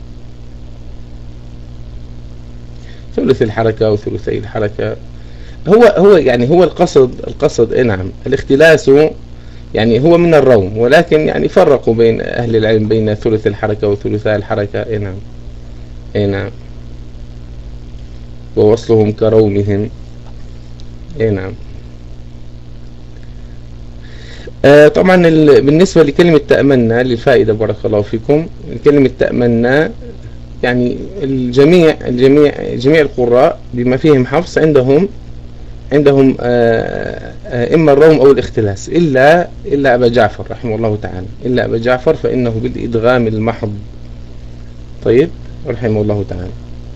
ثلث الحركة وثلثي الحركة هو هو يعني هو القصد القصد اي نعم. الاختلاس يعني هو من الروم، ولكن يعني فرقوا بين أهل العلم بين ثلث الحركة وثلثاء الحركة. اي نعم اي نعم ووصلهم كرومهم. اي نعم. آه طبعا بالنسبة لكلمة تأمنا للفائدة، بارك الله فيكم، كلمة تأمنا يعني الجميع الجميع جميع القراء بما فيهم حفص عندهم عندهم آه آه إما الروم أو الاختلاس، إلا إلا أبا جعفر رحمه الله تعالى، إلا أبا جعفر فإنه بالإدغام المحض. طيب، رحمه الله تعالى.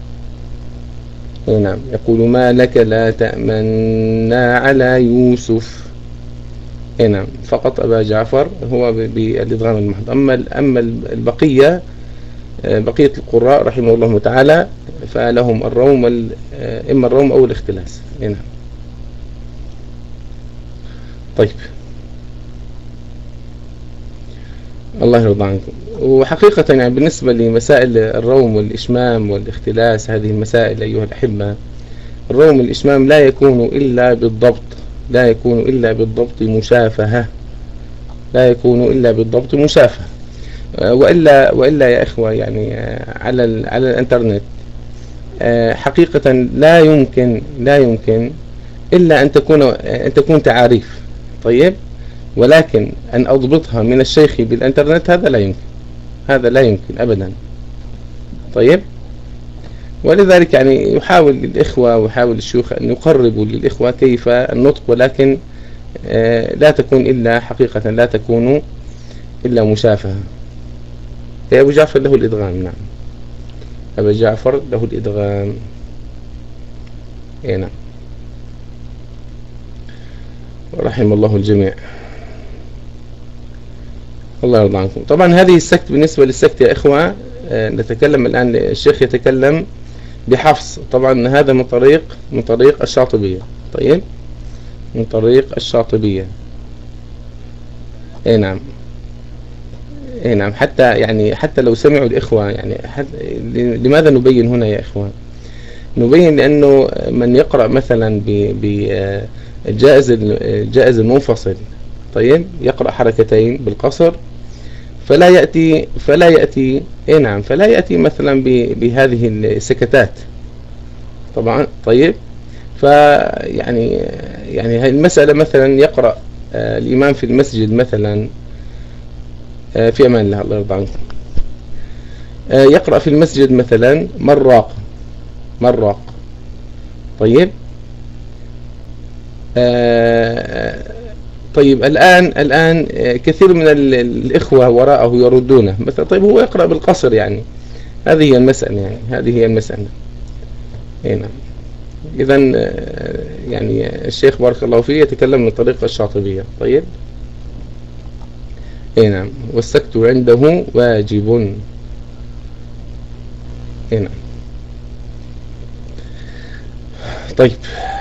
نعم، يقول: ما لك لا تأمنا على يوسف. اي نعم، فقط أبا جعفر هو بالإدغام المحض. أما أما البقية بقية القراء رحمه الله تعالى فلهم الروم، إما الروم أو الاختلاس. اي نعم. طيب، الله يرضى عنكم. وحقيقة يعني بالنسبة لمسائل الروم والإشمام والاختلاس، هذه المسائل أيها الأحبة، الروم والإشمام لا يكون إلا بالضبط، لا يكون إلا بالضبط مشافهة، لا يكون إلا بالضبط مشافهة. وإلا وإلا يا إخوة يعني على على الإنترنت حقيقة لا يمكن لا يمكن إلا أن تكون أن تكون تعاريف. طيب، ولكن أن أضبطها من الشيخ بالإنترنت هذا لا يمكن، هذا لا يمكن أبدا. طيب، ولذلك يعني يحاول الإخوة ويحاول الشيوخ أن يقربوا للإخوة كيف النطق، ولكن لا تكون إلا حقيقة لا تكون إلا مشافهة. أبو جعفر له الإدغام. نعم، أبو جعفر له الإدغام. نعم، رحم الله الجميع. الله يرضى عنكم. طبعا هذه السكت بالنسبة للسكت يا إخوة، نتكلم الآن، الشيخ يتكلم بحفص. طبعا هذا من طريق من طريق الشاطبية. طيب، من طريق الشاطبية. اي نعم، اي نعم. حتى يعني حتى لو سمعوا الإخوة، يعني لماذا نبين هنا يا إخوان؟ نبين لأنه من يقرأ مثلا بالجائز الجائز المنفصل، طيب، يقرأ حركتين بالقصر، فلا يأتي فلا يأتي اي نعم فلا يأتي مثلا بهذه السكتات طبعا. طيب، فيعني يعني هذه المسألة، مثلا يقرأ آه الإمام في المسجد مثلا، آه في أمان الله، الله يرضى عنكم، آه يقرأ في المسجد مثلا مراق مراق. طيب، آه طيب الآن الآن كثير من الإخوة وراءه يردونه مثلا. طيب، هو يقرأ بالقصر، يعني هذه هي المسألة، يعني هذه هي المسألة. نعم. إذن يعني الشيخ بارك الله فيه يتكلم من طريق الشاطبية. طيب، اي نعم، والسكت عنده واجب. اي نعم. طيب،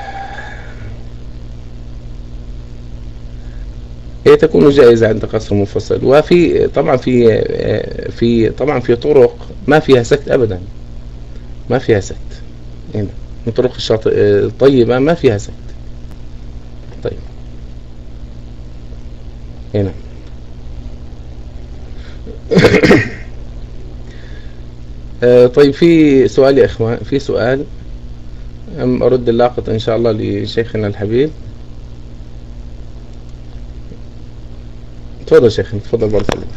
هي تكون جائزة عند قصر منفصل. وفي طبعا في في طبعا في طرق ما فيها سكت أبدا، ما فيها سكت. هنا من طرق الشاطئ الطيبة ما فيها سكت. طيب، هنا طيب، في سؤال يا إخوان، في سؤال أم أرد اللاقط إن شاء الله لشيخنا الحبيب. تفضل شيخنا، تفضل بارك الله.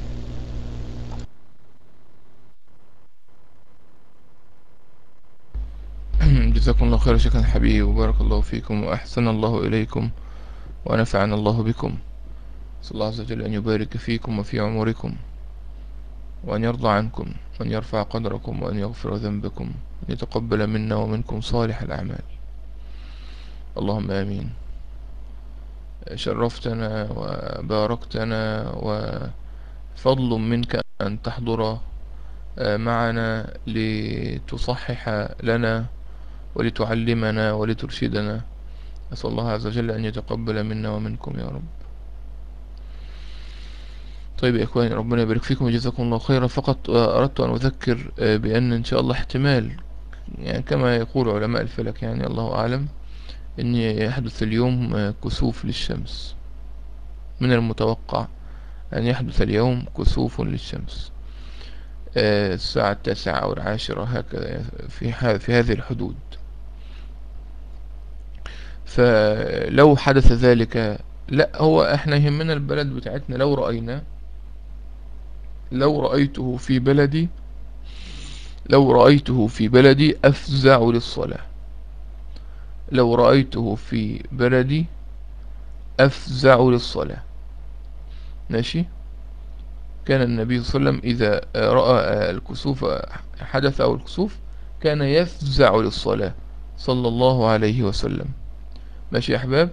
جزاكم الله خير شيخنا الحبيب، وبارك الله فيكم، وأحسن الله إليكم، ونفعنا الله بكم. صلى الله عز وجل أن يبارك فيكم وفي عمركم، وأن يرضى عنكم، وأن يرفع قدركم، وأن يغفر ذنبكم، وأن يتقبل منا ومنكم صالح الأعمال. اللهم آمين. شرفتنا وباركتنا، وفضل منك أن تحضر معنا لتصحح لنا ولتعلمنا ولترشدنا. أسأل الله عز وجل أن يتقبل منا ومنكم يا رب. طيب يا إخواني، ربنا يبارك فيكم وجزاكم الله خيرا. فقط أردت أن أذكر بأن إن شاء الله احتمال، يعني كما يقول علماء الفلك، يعني الله أعلم، أن يحدث اليوم كسوف للشمس. من المتوقع أن يحدث اليوم كسوف للشمس الساعة التاسعة أو العاشرة، هكذا في في هذه الحدود. فلو حدث ذلك، لا، هو احنا يهمنا البلد بتاعتنا. لو رأينا لو رأيته في بلدي لو رأيته في بلدي أفزع للصلاة. لو رأيته في بلدي أفزع للصلاة. ماشي. كان النبي صلى الله عليه وسلم إذا رأى الكسوف حدث أو الكسوف كان يفزع للصلاة صلى الله عليه وسلم. ماشي يا أحباب.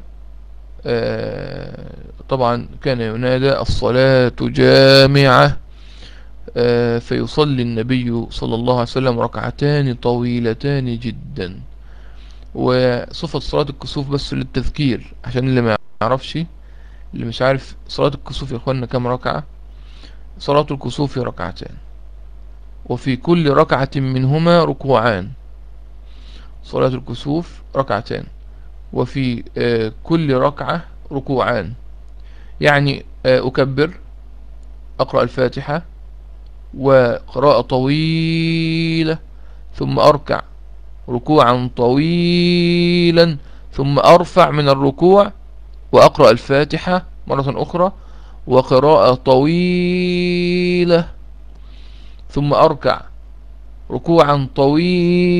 آه طبعا كان ينادى الصلاة جامعة، آه فيصلي النبي صلى الله عليه وسلم ركعتان طويلتان جدا. وصفة صلاة الكسوف بس للتذكير عشان اللي ما يعرفش، اللي مش عارف، صلاة الكسوف يا اخوانا كم ركعة؟ صلاة الكسوف ركعتان، وفي كل ركعة منهما ركوعان. صلاة الكسوف ركعتان، وفي آه كل ركعة ركوعان. يعني آه أكبر، أقرأ الفاتحة وقراءة طويلة، ثم أركع ركوعا طويلا، ثم أرفع من الركوع وأقرأ الفاتحة مرة أخرى وقراءة طويلة، ثم أركع ركوعا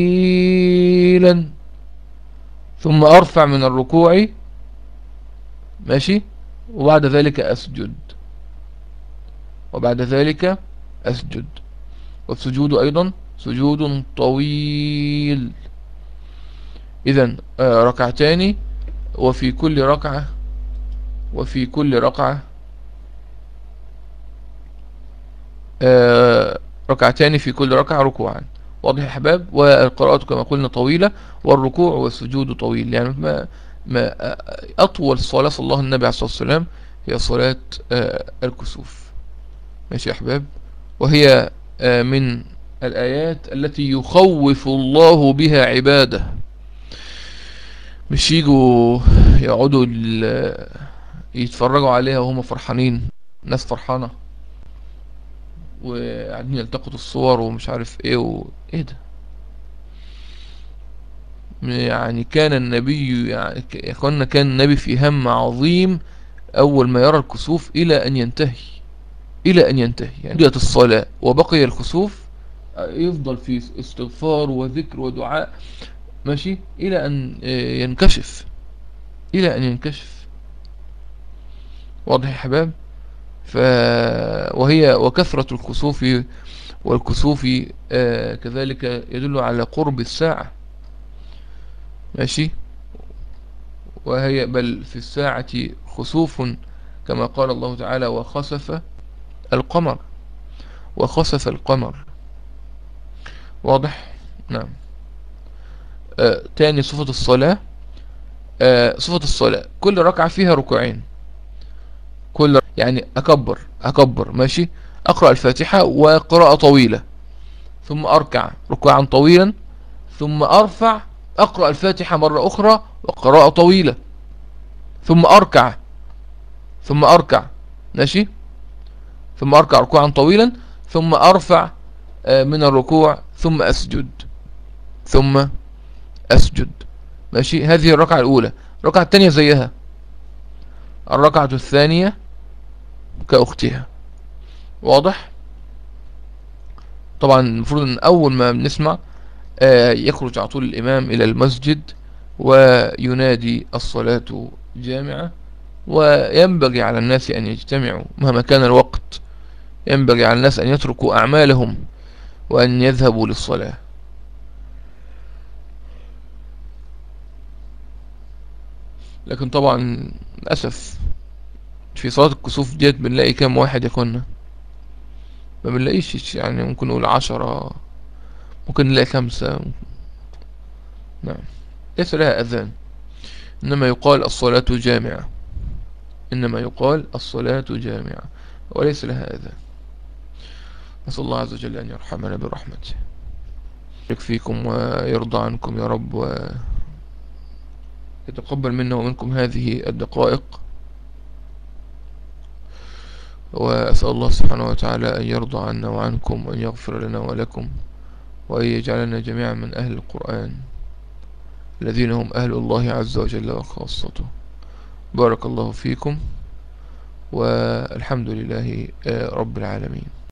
طويلا، ثم أرفع من الركوع ماشي. وبعد ذلك أسجد، وبعد ذلك أسجد. والسجود أيضا سجود طويل. إذن آه ركعتان، وفي كل ركعة وفي كل ركعة آه ركعتان في كل ركعة ركوعا. واضح يا أحباب؟ والقراءة كما قلنا طويلة، والركوع والسجود طويل. يعني ما, ما أطول صلاة صلى الله النبي عليه الصلاة والسلام هي صلاة آه الكسوف. ماشي يا أحباب؟ وهي آه من الآيات التي يخوف الله بها عباده. مش يجوا يقعدوا يتفرجوا عليها وهم فرحانين، ناس فرحانة وقاعدين يلتقطوا الصور ومش عارف ايه و... ايه ده. يعني كان النبي، يعني يا اخوانا، كان النبي في هم عظيم اول ما يرى الكسوف الى ان ينتهي، الى ان ينتهي. يعني قضيت الصلاة وبقي الكسوف يفضل في استغفار وذكر ودعاء، ماشي، الى ان ينكشف، الى ان ينكشف. واضح يا حباب؟ ف وهي وكثرة الكسوف والكسوف آه كذلك يدل على قرب الساعة. ماشي. وهي بل في الساعة خسوف، كما قال الله تعالى: وخسف القمر، وخسف القمر. واضح؟ نعم. آه تاني صفة الصلاة، آه صفة الصلاة كل ركعة فيها ركوعين. كل يعني أكبر أكبر ماشي، أقرأ الفاتحة وقراءة طويلة، ثم أركع ركوعا طويلا، ثم أرفع أقرأ الفاتحة مرة أخرى وقراءة طويلة، ثم أركع ثم أركع ماشي، ثم أركع ركوعا طويلا، ثم أرفع من الركوع، ثم أسجد ثم أسجد. ماشي. هذه الركعة الأولى. الركعة الثانية زيها، الركعة الثانية كأختها. واضح؟ طبعا المفروض أن أول ما بنسمع يخرج على طول الإمام إلى المسجد وينادي: الصلاة جامعة. وينبغي على الناس أن يجتمعوا مهما كان الوقت، ينبغي على الناس أن يتركوا أعمالهم وأن يذهبوا للصلاة. لكن طبعا للأسف في صلاة الكسوف ديت بنلاقي كام واحد يكون، ما بنلاقيش، يعني ممكن نقول عشرة، ممكن نلاقي خمسة. نعم. ليس لها أذان، إنما يقال الصلاة جامعة، إنما يقال الصلاة جامعة وليس لها أذان. نسأل الله عز وجل أن يرحمنا برحمته، يكفيكم ويرضى عنكم يا رب، ويتقبل منا ومنكم هذه الدقائق. وأسأل الله سبحانه وتعالى أن يرضى عنا وعنكم، وأن يغفر لنا ولكم، وأن يجعلنا جميعا من أهل القرآن الذين هم أهل الله عز وجل وخاصته. بارك الله فيكم، والحمد لله رب العالمين.